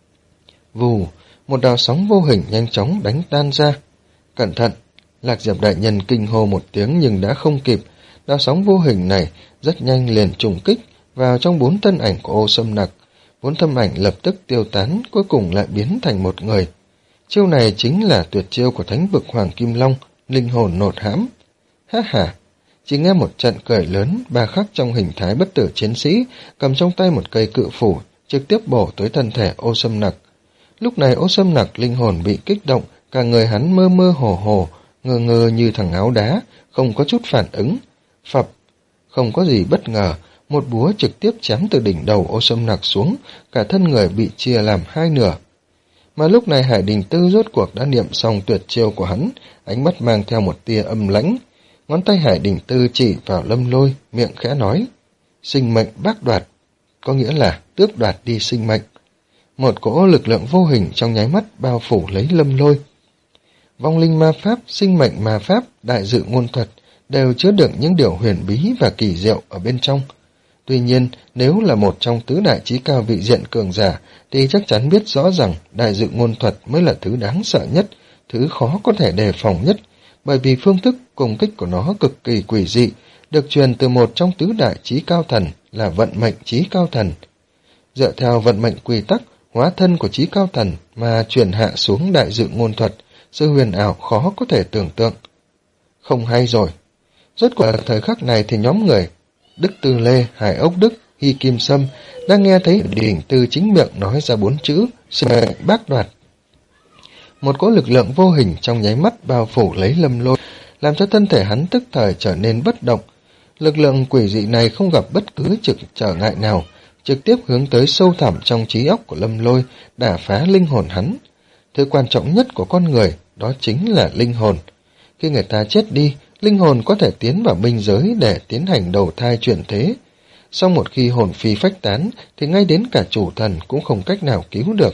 A: Vù, một đạo sóng vô hình nhanh chóng đánh tan ra. Cẩn thận! Lạc Diệp đại nhân kinh hô một tiếng nhưng đã không kịp. Đạo sóng vô hình này rất nhanh liền trùng kích vào trong bốn thân ảnh của Ô Sâm Nặc. Bốn thân ảnh lập tức tiêu tán, cuối cùng lại biến thành một người. Chiêu này chính là tuyệt chiêu của thánh vực Hoàng Kim Long, linh hồn nột hãm. Ha ha! Chỉ nghe một trận cười lớn, ba khắc trong hình thái bất tử chiến sĩ, cầm trong tay một cây cự phủ, trực tiếp bổ tới thân thể Ô Sâm Nặc. Lúc này Ô Sâm Nặc linh hồn bị kích động, cả người hắn mơ mơ hồ hồ, ngơ ngơ như thằng áo đá, không có chút phản ứng. Phập! Không có gì bất ngờ, một búa trực tiếp chém từ đỉnh đầu Ô Sâm Nặc xuống, cả thân người bị chia làm hai nửa. Mà lúc này Hải Đình Tư rốt cuộc đã niệm xong tuyệt chiêu của hắn, ánh mắt mang theo một tia âm lãnh. Ngón tay Hải Đình Tư chỉ vào Lâm Lôi, miệng khẽ nói, sinh mệnh bác đoạt, có nghĩa là tước đoạt đi sinh mệnh. Một cỗ lực lượng vô hình trong nháy mắt bao phủ lấy Lâm Lôi. Vong linh ma pháp, sinh mệnh ma pháp, đại dự ngôn thuật đều chứa đựng những điều huyền bí và kỳ diệu ở bên trong. Tuy nhiên, nếu là một trong tứ đại chí cao vị diện cường giả, thì chắc chắn biết rõ rằng đại dự ngôn thuật mới là thứ đáng sợ nhất, thứ khó có thể đề phòng nhất, bởi vì phương thức công kích của nó cực kỳ quỷ dị, được truyền từ một trong tứ đại chí cao thần là vận mệnh chí cao thần. Dựa theo vận mệnh quy tắc, hóa thân của chí cao thần mà truyền hạ xuống đại dự ngôn thuật, sự huyền ảo khó có thể tưởng tượng. Không hay rồi. Rốt cuộc ở thời khắc này thì nhóm người Đức Tư Lê, Hải Ốc Đức, Hy Kim Sâm đang nghe thấy Đình Tư chính miệng nói ra bốn chữ sinh mệnh bác đoạt. Một cỗ lực lượng vô hình trong nháy mắt bao phủ lấy Lâm Lôi, làm cho thân thể hắn tức thời trở nên bất động. Lực lượng quỷ dị này không gặp bất cứ trực trở ngại nào, trực tiếp hướng tới sâu thẳm trong trí óc của Lâm Lôi, đả phá linh hồn hắn. Thứ quan trọng nhất của con người đó chính là linh hồn. Khi người ta chết đi, linh hồn có thể tiến vào minh giới để tiến hành đầu thai chuyển thế. Sau một khi hồn phi phách tán thì ngay đến cả chủ thần cũng không cách nào cứu được.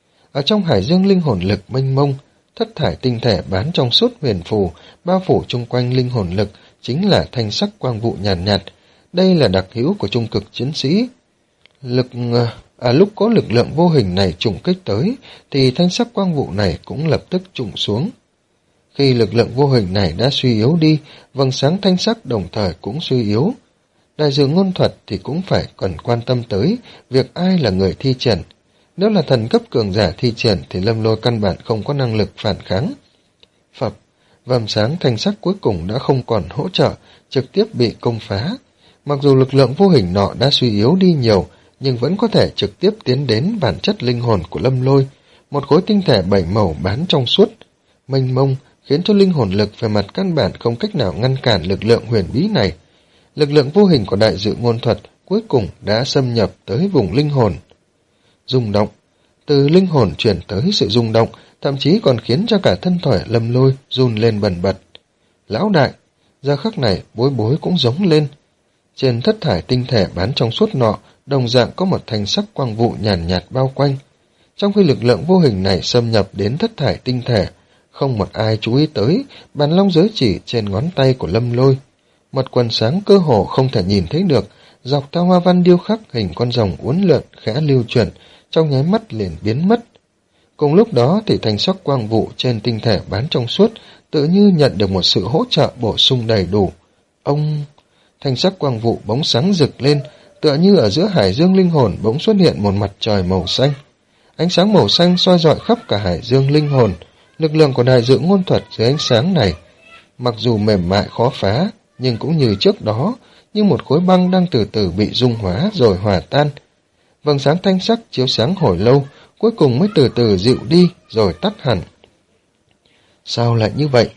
A: Ở trong hải dương linh hồn lực mênh mông, thất thải tinh thể bán trong suốt huyền phù, bao phủ chung quanh linh hồn lực chính là thanh sắc quang vụ nhàn nhạt, nhạt. Đây là đặc hữu của trung cực chiến sĩ. Lực à, lúc có lực lượng vô hình này trùng kích tới, thì thanh sắc quang vụ này cũng lập tức trùng xuống. Khi lực lượng vô hình này đã suy yếu đi, vầng sáng thanh sắc đồng thời cũng suy yếu. Đại dự ngôn thuật thì cũng phải cần quan tâm tới việc ai là người thi triển. Nếu là thần cấp cường giả thi triển thì Lâm Lôi căn bản không có năng lực phản kháng. Phập, vầng sáng thanh sắc cuối cùng đã không còn hỗ trợ, trực tiếp bị công phá. Mặc dù lực lượng vô hình nọ đã suy yếu đi nhiều, nhưng vẫn có thể trực tiếp tiến đến bản chất linh hồn của Lâm Lôi, một khối tinh thể bảy màu bán trong suốt, mênh mông, khiến cho linh hồn lực về mặt căn bản không cách nào ngăn cản lực lượng huyền bí này. Lực lượng vô hình của đại dự ngôn thuật cuối cùng đã xâm nhập tới vùng linh hồn. Rung động, từ linh hồn chuyển tới sự rung động, thậm chí còn khiến cho cả thân thể Lâm Lôi run lên bần bật. Lão đại, giờ khắc này bối bối cũng giống lên. Trên thất thải tinh thể bán trong suốt nọ, đồng dạng có một thanh sắc quang vụ nhàn nhạt, nhạt bao quanh. Trong khi lực lượng vô hình này xâm nhập đến thất thải tinh thể, không một ai chú ý tới bàn long giới chỉ trên ngón tay của Lâm Lôi. Một quần sáng cơ hồ không thể nhìn thấy được, dọc theo hoa văn điêu khắc hình con rồng uốn lượn khẽ lưu chuyển, trong nháy mắt liền biến mất. Cùng lúc đó thì thanh sắc quang vụ trên tinh thể bán trong suốt tự như nhận được một sự hỗ trợ bổ sung đầy đủ. Ông... Thanh sắc quang vụ bóng sáng rực lên, tựa như ở giữa hải dương linh hồn bỗng xuất hiện một mặt trời màu xanh. Ánh sáng màu xanh soi rọi khắp cả hải dương linh hồn. Lực lượng của đại dự ngôn thuật dưới ánh sáng này, mặc dù mềm mại khó phá, nhưng cũng như trước đó, như một khối băng đang từ từ bị dung hóa rồi hòa tan. Vầng sáng thanh sắc chiếu sáng hồi lâu, cuối cùng mới từ từ dịu đi rồi tắt hẳn. Sao lại như vậy?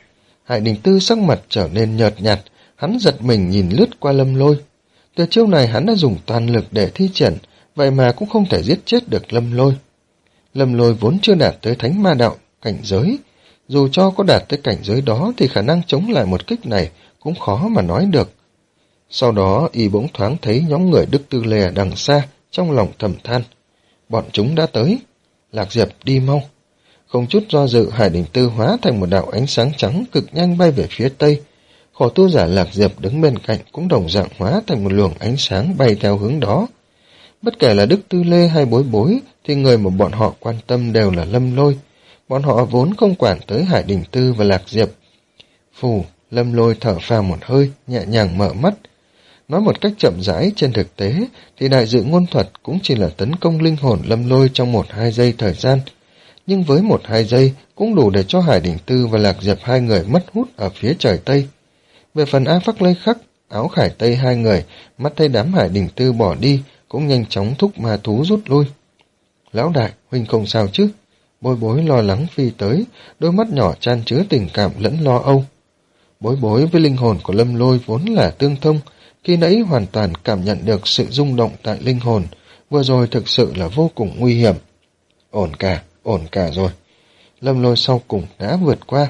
A: Hải Đình Tư sắc mặt trở nên nhợt nhạt, hắn giật mình nhìn lướt qua Lâm Lôi. Từ chiêu này hắn đã dùng toàn lực để thi triển, vậy mà cũng không thể giết chết được Lâm Lôi. Lâm Lôi vốn chưa đạt tới thánh ma đạo cảnh giới, dù cho có đạt tới cảnh giới đó thì khả năng chống lại một kích này cũng khó mà nói được. Sau đó y bỗng thoáng thấy nhóm người Đức Tư Lê đằng xa, trong lòng thầm than. Bọn chúng đã tới. Lạc Diệp đi mau. Không chút do dự, Hải Đình Tư hóa thành một đạo ánh sáng trắng cực nhanh bay về phía tây. Khổ tu giả Lạc Diệp đứng bên cạnh cũng đồng dạng hóa thành một luồng ánh sáng bay theo hướng đó. Bất kể là Đức Tư Lê hay Bối Bối thì người mà bọn họ quan tâm đều là Lâm Lôi. Bọn họ vốn không quản tới Hải Đình Tư và Lạc Diệp. Phù, Lâm Lôi thở phào một hơi, nhẹ nhàng mở mắt. Nói một cách chậm rãi, trên thực tế thì đại dự ngôn thuật cũng chỉ là tấn công linh hồn Lâm Lôi trong một hai giây thời gian. Nhưng với một hai giây cũng đủ để cho Hải Đình Tư và Lạc Diệp hai người mất hút ở phía trời Tây. Về phần A Phắc Lây Khắc, Áo Khải Tây hai người, mắt thấy đám Hải Đình Tư bỏ đi, cũng nhanh chóng thúc ma thú rút lui. Lão đại, huynh không sao chứ? Bối Bối lo lắng phi tới, đôi mắt nhỏ chan chứa tình cảm lẫn lo âu. Bối Bối với linh hồn của Lâm Lôi vốn là tương thông, khi nãy hoàn toàn cảm nhận được sự rung động tại linh hồn, vừa rồi thực sự là vô cùng nguy hiểm. Ổn cả, ổn cả rồi. Lâm Lôi sau cùng đã vượt qua.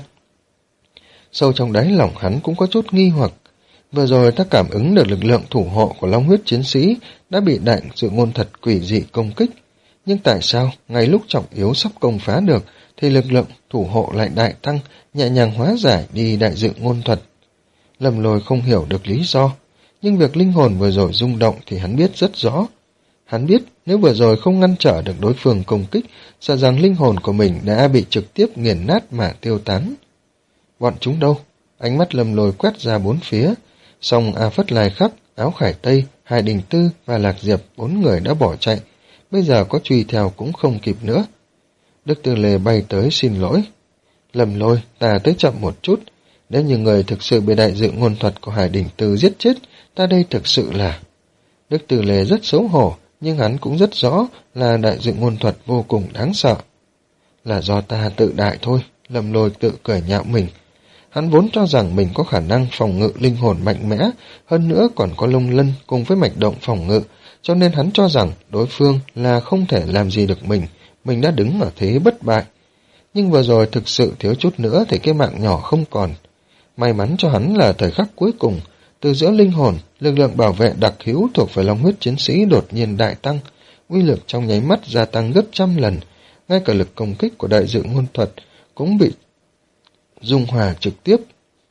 A: Sâu trong đáy lòng hắn cũng có chút nghi hoặc. Vừa rồi ta cảm ứng được lực lượng thủ hộ của Long huyết chiến sĩ đã bị đại dự ngôn thật quỷ dị công kích. Nhưng tại sao, ngay lúc trọng yếu sắp công phá được, thì lực lượng thủ hộ lại đại tăng, nhẹ nhàng hóa giải đi đại dự ngôn thuật? Lâm Lôi không hiểu được lý do, nhưng việc linh hồn vừa rồi rung động thì hắn biết rất rõ. Hắn biết nếu vừa rồi không ngăn trở được đối phương công kích, sợ rằng linh hồn của mình đã bị trực tiếp nghiền nát mà tiêu tán. Bọn chúng đâu? Ánh mắt Lâm Lôi quét ra bốn phía. Song A Phất Lai Khắc, Áo Khải Tây, Hải Đình Tư và Lạc Diệp bốn người đã bỏ chạy. Bây giờ có truy theo cũng không kịp nữa. Đức Tư Lê bay tới xin lỗi. Lâm Lôi, ta tới chậm một chút. Nếu như người thực sự bị đại dự ngôn thuật của Hải Đình Tư giết chết, ta đây thực sự là... Đức Tư Lê rất xấu hổ, nhưng hắn cũng rất rõ là đại dự ngôn thuật vô cùng đáng sợ. Là do ta tự đại thôi, Lâm Lôi tự cười nhạo mình. Hắn vốn cho rằng mình có khả năng phòng ngự linh hồn mạnh mẽ, hơn nữa còn có lông lân cùng với mạch động phòng ngự, cho nên hắn cho rằng đối phương là không thể làm gì được mình, mình đã đứng ở thế bất bại. Nhưng vừa rồi thực sự thiếu chút nữa thì cái mạng nhỏ không còn. May mắn cho hắn là thời khắc cuối cùng, từ giữa linh hồn, lực lượng bảo vệ đặc hữu thuộc về Long huyết chiến sĩ đột nhiên đại tăng, uy lực trong nháy mắt gia tăng gấp trăm lần, ngay cả lực công kích của đại dự ngôn thuật cũng bị dung hòa trực tiếp.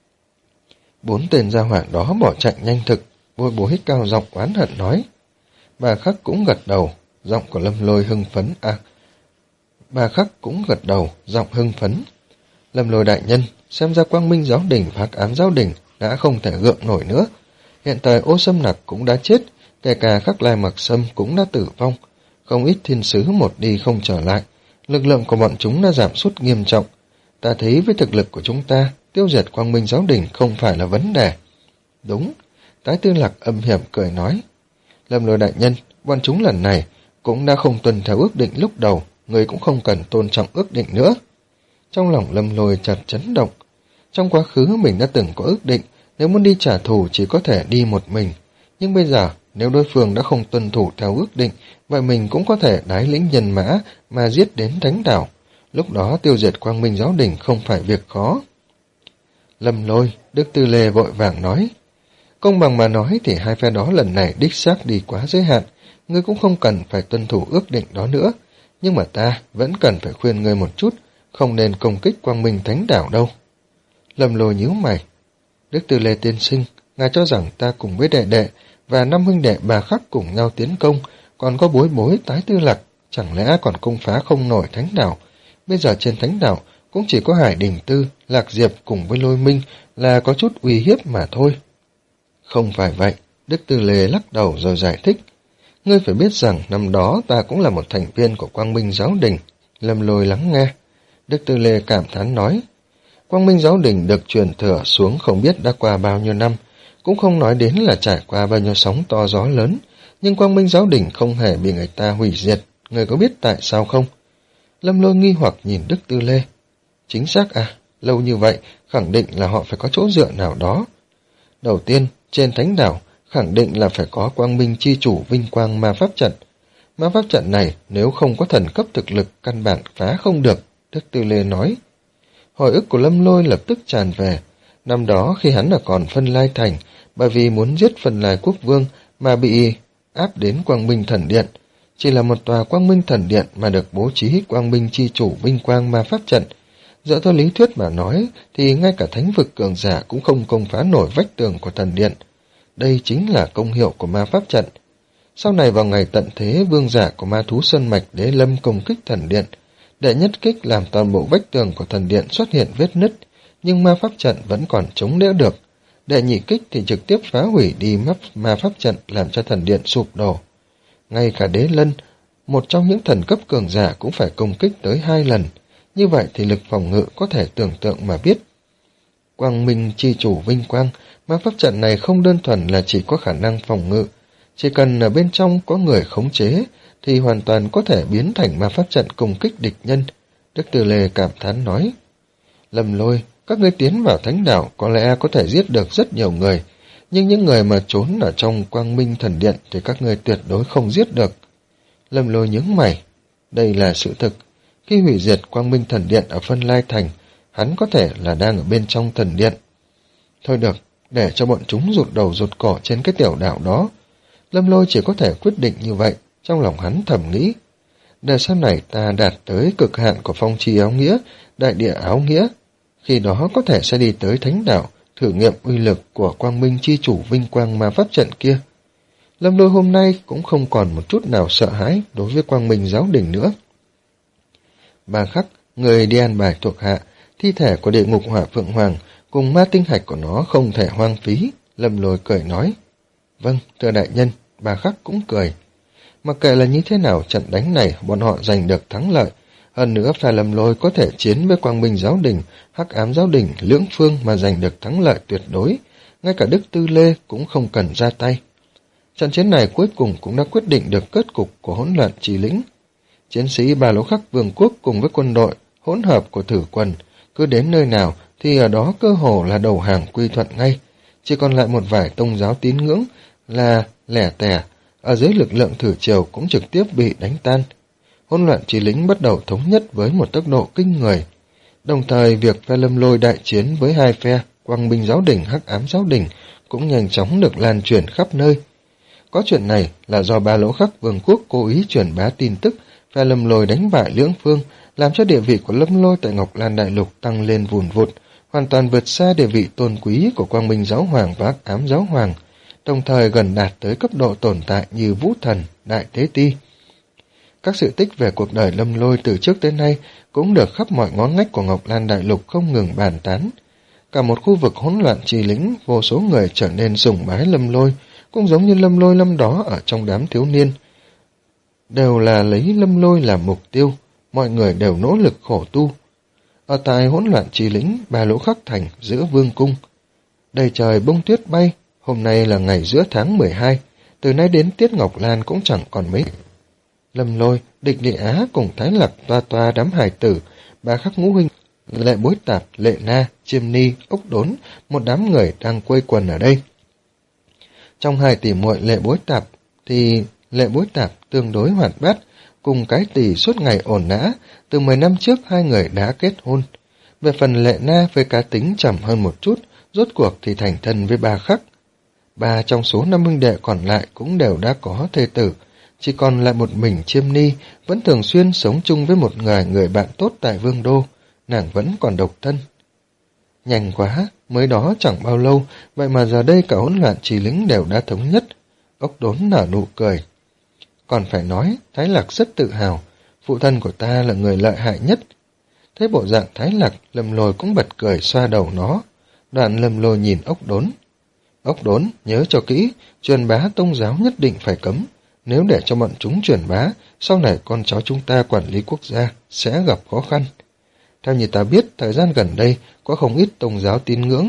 A: Bốn tên gia hỏa đó bỏ chạy nhanh thực, Bối Bối cao giọng oán hận nói. Bà Khắc cũng gật đầu, giọng của Lâm Lôi hưng phấn. À, bà Khắc cũng gật đầu, giọng hưng phấn. Lâm Lôi đại nhân, xem ra Quang Minh giáo đình và Hắc Ám giáo đình đã không thể gượng nổi nữa. Hiện tại Ô Sâm Nặc cũng đã chết, kể cả Khắc Lai Mặc Sâm cũng đã tử vong. Không ít thiên sứ một đi không trở lại, lực lượng của bọn chúng đã giảm sút nghiêm trọng. Ta thấy với thực lực của chúng ta, tiêu diệt Quang Minh giáo đình không phải là vấn đề. Đúng, Tái Tư Lạc âm hiểm cười nói. Lâm Lôi đại nhân, bọn chúng lần này cũng đã không tuân theo ước định lúc đầu, người cũng không cần tôn trọng ước định nữa. Trong lòng Lâm Lôi chợt chấn động. Trong quá khứ mình đã từng có ước định, nếu muốn đi trả thù chỉ có thể đi một mình. Nhưng bây giờ, nếu đối phương đã không tuân thủ theo ước định, vậy mình cũng có thể đái lĩnh nhân mã mà giết đến thánh đảo. Lúc đó tiêu diệt Quang Minh giáo đình không phải việc khó. Lâm Lôi, Đức Tư Lê vội vàng nói. Công bằng mà nói thì hai phe đó lần này đích xác đi quá giới hạn, ngươi cũng không cần phải tuân thủ ước định đó nữa. Nhưng mà ta vẫn cần phải khuyên ngươi một chút, không nên công kích Quang Minh thánh đảo đâu. Lâm Lôi nhíu mày. Đức Tư Lê tiên sinh, ngài cho rằng ta cùng với đệ đệ và năm huynh đệ Bà Khắc cùng nhau tiến công, còn có Bối Bối Tái Tư Lạc, chẳng lẽ còn công phá không nổi thánh đảo? Bây giờ trên thánh đảo cũng chỉ có Hải Đình Tư, Lạc Diệp cùng với Lôi Minh là có chút uy hiếp mà thôi. Không phải vậy, Đức Tư Lê lắc đầu rồi giải thích. Ngươi phải biết rằng năm đó ta cũng là một thành viên của Quang Minh giáo đình. Lâm Lôi lắng nghe. Đức Tư Lê cảm thán nói. Quang Minh giáo đình được truyền thừa xuống không biết đã qua bao nhiêu năm, cũng không nói đến là trải qua bao nhiêu sóng to gió lớn, nhưng Quang Minh giáo đình không hề bị người ta hủy diệt, người có biết tại sao không? Lâm Lôi nghi hoặc nhìn Đức Tư Lê. Chính xác à, lâu như vậy, khẳng định là họ phải có chỗ dựa nào đó. Đầu tiên, trên thánh đảo, khẳng định là phải có quang minh chi chủ vinh quang ma pháp trận. Ma pháp trận này nếu không có thần cấp thực lực căn bản phá không được, Đức Tư Lê nói. Hồi ức của Lâm Lôi lập tức tràn về. Năm đó khi hắn ở còn Phân Lai Thành, bởi vì muốn giết Phân Lai Quốc Vương mà bị áp đến Quang Minh Thần Điện. Chỉ là một tòa Quang Minh Thần Điện mà được bố trí Quang Minh chi chủ vinh quang ma pháp trận. Dựa theo lý thuyết mà nói thì ngay cả thánh vực cường giả cũng không công phá nổi vách tường của thần điện. Đây chính là công hiệu của ma pháp trận. Sau này vào ngày tận thế, vương giả của ma thú Sơn Mạch Đế Lâm công kích thần điện. Đệ nhất kích làm toàn bộ vách tường của thần điện xuất hiện vết nứt, nhưng ma pháp trận vẫn còn chống đỡ được. Đệ nhị kích thì trực tiếp phá hủy đi ma pháp trận làm cho thần điện sụp đổ. Ngay cả Đế Lân, một trong những thần cấp cường giả cũng phải công kích tới hai lần. Như vậy thì lực phòng ngự có thể tưởng tượng mà biết. Quang Minh chi chủ vinh quang, ma pháp trận này không đơn thuần là chỉ có khả năng phòng ngự. Chỉ cần ở bên trong có người khống chế thì hoàn toàn có thể biến thành ma pháp trận công kích địch nhân. Đức Tư Lê cảm thán nói. Lâm Lôi, các ngươi tiến vào thánh đảo có lẽ có thể giết được rất nhiều người, nhưng những người mà trốn ở trong Quang Minh Thần Điện thì các ngươi tuyệt đối không giết được. Lâm Lôi nhướng mày. Đây là sự thực. Khi hủy diệt Quang Minh Thần Điện ở Phân Lai Thành, hắn có thể là đang ở bên trong thần điện. Thôi được, để cho bọn chúng rụt đầu rụt cổ trên cái tiểu đảo đó. Lâm Lôi chỉ có thể quyết định như vậy, trong lòng hắn thầm nghĩ. Để sau này ta đạt tới cực hạn của phong trì áo nghĩa, đại địa áo nghĩa, khi đó có thể sẽ đi tới thánh đảo, thử nghiệm uy lực của Quang Minh chi chủ vinh quang ma pháp trận kia. Lâm Lôi hôm nay cũng không còn một chút nào sợ hãi đối với Quang Minh giáo đình nữa. Ba khắc, người đi an bài thuộc hạ, thi thể của địa ngục hỏa phượng hoàng cùng ma tinh hạch của nó không thể hoang phí. Lâm Lôi cười nói. Vâng, thưa đại nhân. Ba khắc cũng cười. Mặc kệ là như thế nào, trận đánh này bọn họ giành được thắng lợi. Hơn nữa phe Lâm Lôi có thể chiến với Quang Minh giáo đình, Hắc Ám giáo đình, lưỡng phương mà giành được thắng lợi tuyệt đối. Ngay cả Đức Tư Lê cũng không cần ra tay. Trận chiến này cuối cùng cũng đã quyết định được kết cục của hỗn loạn trì lĩnh. Chiến sĩ Ba Lỗ Khắc Vương quốc cùng với quân đội hỗn hợp của thử quần, cứ đến nơi nào thì ở đó cơ hồ là đầu hàng quy thuận ngay. Chỉ còn lại một vài tôn giáo tín ngưỡng là lẻ tẻ, ở dưới lực lượng thử triều cũng trực tiếp bị đánh tan. Hỗn loạn trì lĩnh bắt đầu thống nhất với một tốc độ kinh người. Đồng thời việc phe Lâm Lôi đại chiến với hai phe Quang Minh giáo đình, Hắc Ám giáo đình cũng nhanh chóng được lan truyền khắp nơi. Có chuyện này là do Ba Lỗ Khắc Vương quốc cố ý truyền bá tin tức phe Lâm Lôi đánh bại lưỡng phương, làm cho địa vị của Lâm Lôi tại Ngọc Lan Đại Lục tăng lên vùn vụt, hoàn toàn vượt xa địa vị tôn quý của Quang Minh giáo hoàng và Hắc Ám giáo hoàng, đồng thời gần đạt tới cấp độ tồn tại như Vũ Thần, Đại Tế Ti. Các sự tích về cuộc đời Lâm Lôi từ trước tới nay cũng được khắp mọi ngõ ngách của Ngọc Lan Đại Lục không ngừng bàn tán. Cả một khu vực hỗn loạn trì lĩnh, vô số người trở nên sùng bái Lâm Lôi, cũng giống như Lâm Lôi năm đó ở trong đám thiếu niên. Đều là lấy Lâm Lôi làm mục tiêu, mọi người đều nỗ lực khổ tu. Ở tại hỗn loạn trì lĩnh, Ba Lỗ Khắc thành giữa vương cung. Đầy trời bông tuyết bay, hôm nay là ngày giữa tháng mười hai, từ nay đến Tiết Ngọc Lan cũng chẳng còn mấy. Lâm Lôi, Địch Địa Á cùng Thái Lạc toa toa đám hài tử, Ba Khắc ngũ huynh, Lệ Bối Tạp, Lệ Na, Chiêm Ni, Ốc Đốn, một đám người đang quây quần ở đây. Trong hai tỷ muội Lệ Bối Tạp thì Lệ Bối Tạp tương đối hoạt bát, cùng cái tỷ suốt ngày ổn nã, từ mười năm trước hai người đã kết hôn. Về phần Lệ Na với cá tính trầm hơn một chút, rốt cuộc thì thành thân với Ba Khắc. Ba trong số năm huynh đệ còn lại cũng đều đã có thê tử, chỉ còn lại một mình Chiêm Ni vẫn thường xuyên sống chung với một người người bạn tốt tại Vương Đô, nàng vẫn còn độc thân. Nhanh quá, mới đó chẳng bao lâu, vậy mà giờ đây cả hỗn loạn trì lĩnh đều đã thống nhất. Ốc Đốn nở nụ cười. Còn phải nói, Thái Lạc rất tự hào, phụ thân của ta là người lợi hại nhất. Thấy bộ dạng Thái Lạc, Lâm Lôi cũng bật cười xoa đầu nó. Đoạn Lâm Lôi nhìn Ốc Đốn. Ốc Đốn, nhớ cho kỹ, truyền bá tôn giáo nhất định phải cấm. Nếu để cho bọn chúng truyền bá, sau này con cháu chúng ta quản lý quốc gia sẽ gặp khó khăn. Theo như ta biết, thời gian gần đây có không ít tôn giáo tín ngưỡng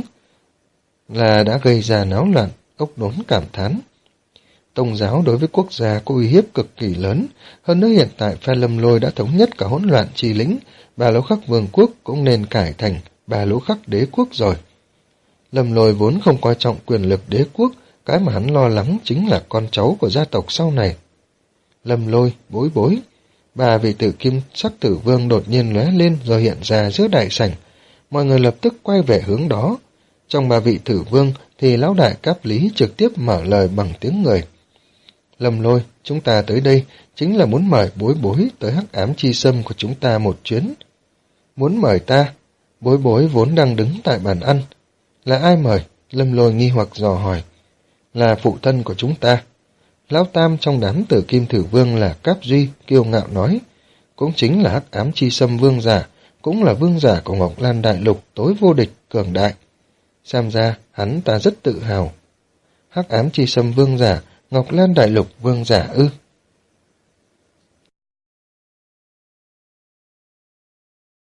A: là đã gây ra náo loạn. Ốc Đốn cảm thán. Tôn giáo đối với quốc gia có uy hiếp cực kỳ lớn, hơn nữa hiện tại phe Lâm Lôi đã thống nhất cả hỗn loạn trì lĩnh, Ba Lỗ Khắc Vương quốc cũng nên cải thành bà lũ khắc đế quốc rồi. Lâm Lôi vốn không coi trọng quyền lực đế quốc, cái mà hắn lo lắng chính là con cháu của gia tộc sau này. Lâm Lôi, bối bối, ba vị tử kim sắc tử vương đột nhiên lóe lên rồi hiện ra giữa đại sảnh. Mọi người lập tức quay về hướng đó. Trong ba vị tử vương thì lão đại Cáp Lý trực tiếp mở lời bằng tiếng người. Lâm Lôi, chúng ta tới đây chính là muốn mời bối bối tới hắc ám chi sâm của chúng ta một chuyến. Muốn mời ta? Bối bối vốn đang đứng tại bàn ăn. Là ai mời? Lâm Lôi nghi hoặc dò hỏi. Là phụ thân của chúng ta. Lão tam trong đám tử kim thử vương là Cáp Duy, kiêu ngạo nói. Cũng chính là hắc ám chi sâm vương giả, cũng là vương giả của Ngọc Lan Đại Lục tối vô địch, cường đại. Xem ra, hắn ta rất tự hào. Hắc ám chi sâm vương giả, Ngọc Lan Đại Lục vương giả ư?